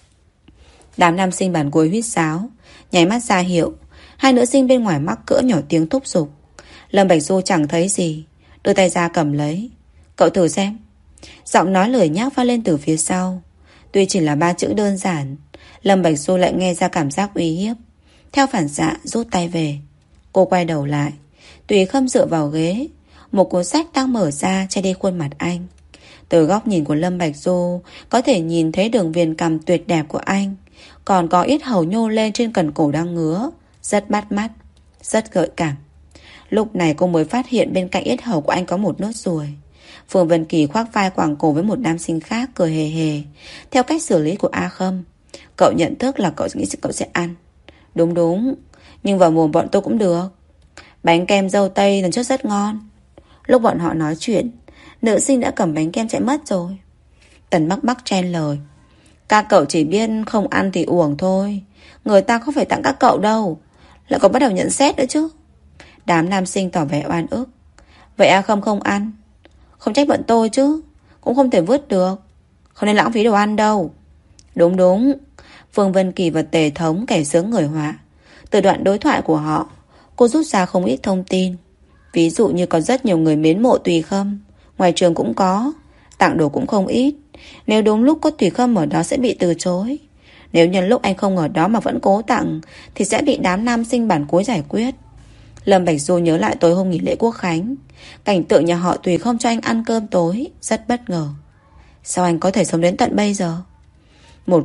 Đám nam sinh bàn cuối huýt sáo, nháy mắt ra hiệu. Hai nữ sinh bên ngoài mắc cỡ nhỏ tiếng thúc giục. Lâm Bạch Du chẳng thấy gì, đưa tay ra cầm lấy. Cậu thử xem. Giọng nói lười nhác vang lên từ phía sau. Tuy chỉ là 3 chữ đơn giản, Lâm Bạch Du lại nghe ra cảm giác uy hiếp. Theo phản xạ rút tay về. Cô quay đầu lại. Tùy Khâm dựa vào ghế, một cuốn sách đang mở ra che đi khuôn mặt anh. Từ góc nhìn của Lâm Bạch Du có thể nhìn thấy đường viền cằm tuyệt đẹp của anh, còn có yết hầu nhô lên trên cần cổ đang ngứa, rất bắt mắt, rất gợi cảm. Lúc này cô mới phát hiện bên cạnh yết hầu của anh có một nốt ruồi. Phương Vân Kỳ khoác vai quàng cổ với một nam sinh khác, cười hề hề. Theo cách xử lý của A Khâm, cậu nhận thức là cậu nghĩ cậu sẽ ăn. Đúng đúng, nhưng vào mồm bọn tôi cũng được. Bánh kem dâu tây lần trước rất ngon. Lúc bọn họ nói chuyện, Nữ sinh đã cầm bánh kem chạy mất rồi. Tần Bắc Bắc chen lời. Các cậu chỉ biết không ăn thì uổng thôi. Người ta không phải tặng các cậu đâu. Lại còn bắt đầu nhận xét nữa chứ. Đám nam sinh tỏ vẻ oan ức. Vậy A Khâm không ăn? Không trách bọn tôi chứ. Cũng không thể vứt được. Không nên lãng phí đồ ăn đâu. Đúng đúng. Phương Vân Kỳ và Tề Thống kẻ sướng người họa. Từ đoạn đối thoại của họ, cô rút ra không ít thông tin. Ví dụ như có rất nhiều người mến mộ Tùy Khâm. Ngoài trường cũng có. Tặng đồ cũng không ít. Nếu đúng lúc có Tùy Khâm ở đó sẽ bị từ chối. Nếu nhân lúc anh không ở đó mà vẫn cố tặng thì sẽ bị đám nam sinh bản cối giải quyết. Lâm Bạch Du nhớ lại tối hôm nghỉ lễ Quốc Khánh, cảnh tượng nhà họ Tùy không cho anh ăn cơm tối. Rất bất ngờ. Sao anh có thể sống đến tận bây giờ? Một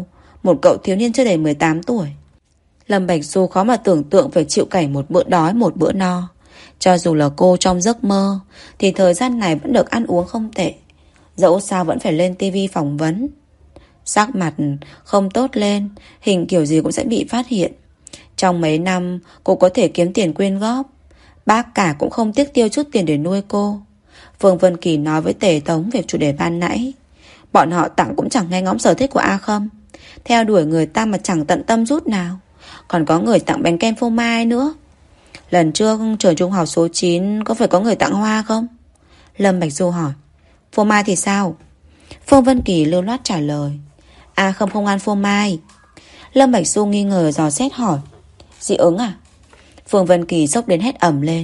cậu thiếu niên chưa đầy 18 tuổi. Lâm Bạch Du khó mà tưởng tượng phải chịu cảnh một bữa đói một bữa no. Cho dù là cô trong giấc mơ thì thời gian này vẫn được ăn uống không tệ. Dẫu sao vẫn phải lên tivi phỏng vấn. Sắc mặt không tốt lên, hình kiểu gì cũng sẽ bị phát hiện. Trong mấy năm cô có thể kiếm tiền quyên góp. Bác cả cũng không tiếc tiêu chút tiền để nuôi cô. Phương Vân Kỳ nói với Tề Tống về chủ đề ban nãy. Bọn họ tặng cũng chẳng nghe ngóng sở thích của A Khâm. Theo đuổi người ta mà chẳng tận tâm chút nào. Còn có người tặng bánh kem phô mai nữa. Lần trước trường trung học số 9 có phải có người tặng hoa không? Lâm Bạch Du hỏi. Phô mai thì sao? Phương Vân Kỳ lưu loát trả lời. A Khâm không ăn phô mai. Lâm Bạch Du nghi ngờ dò xét hỏi. Dị ứng à? Phương Vân Kỳ sốc đến hét ẩm lên.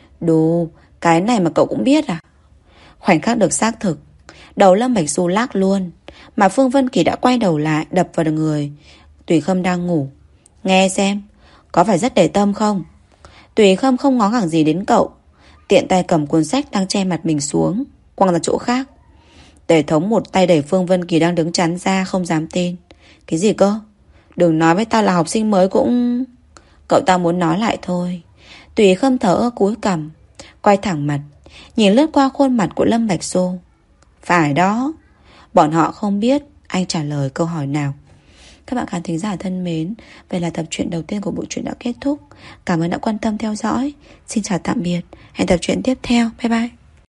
Đù, cái này mà cậu cũng biết à? Khoảnh khắc được xác thực, đầu Lâm Bạch Du lắc luôn. Mà Phương Vân Kỳ đã quay đầu lại đập vào người Tùy Khâm đang ngủ. Nghe xem, có phải rất để tâm không? Tùy Khâm không ngó ngàng gì đến cậu, tiện tay cầm cuốn sách đang che mặt mình xuống, quăng ra chỗ khác. Tề Thống một tay đẩy Phương Vân Kỳ đang đứng chắn ra, không dám tin. Cái gì cơ? Đừng nói với tao là học sinh mới cũng... Cậu ta muốn nói lại thôi. Tùy Khâm thở ơ cúi cằm, quay thẳng mặt, nhìn lướt qua khuôn mặt của Lâm Bạch Du. Phải đó. Bọn họ không biết anh trả lời câu hỏi nào. Các bạn khán thính giả thân mến, vậy là tập truyện đầu tiên của bộ truyện đã kết thúc. Cảm ơn đã quan tâm theo dõi. Xin chào tạm biệt. Hẹn tập truyện tiếp theo. Bye bye.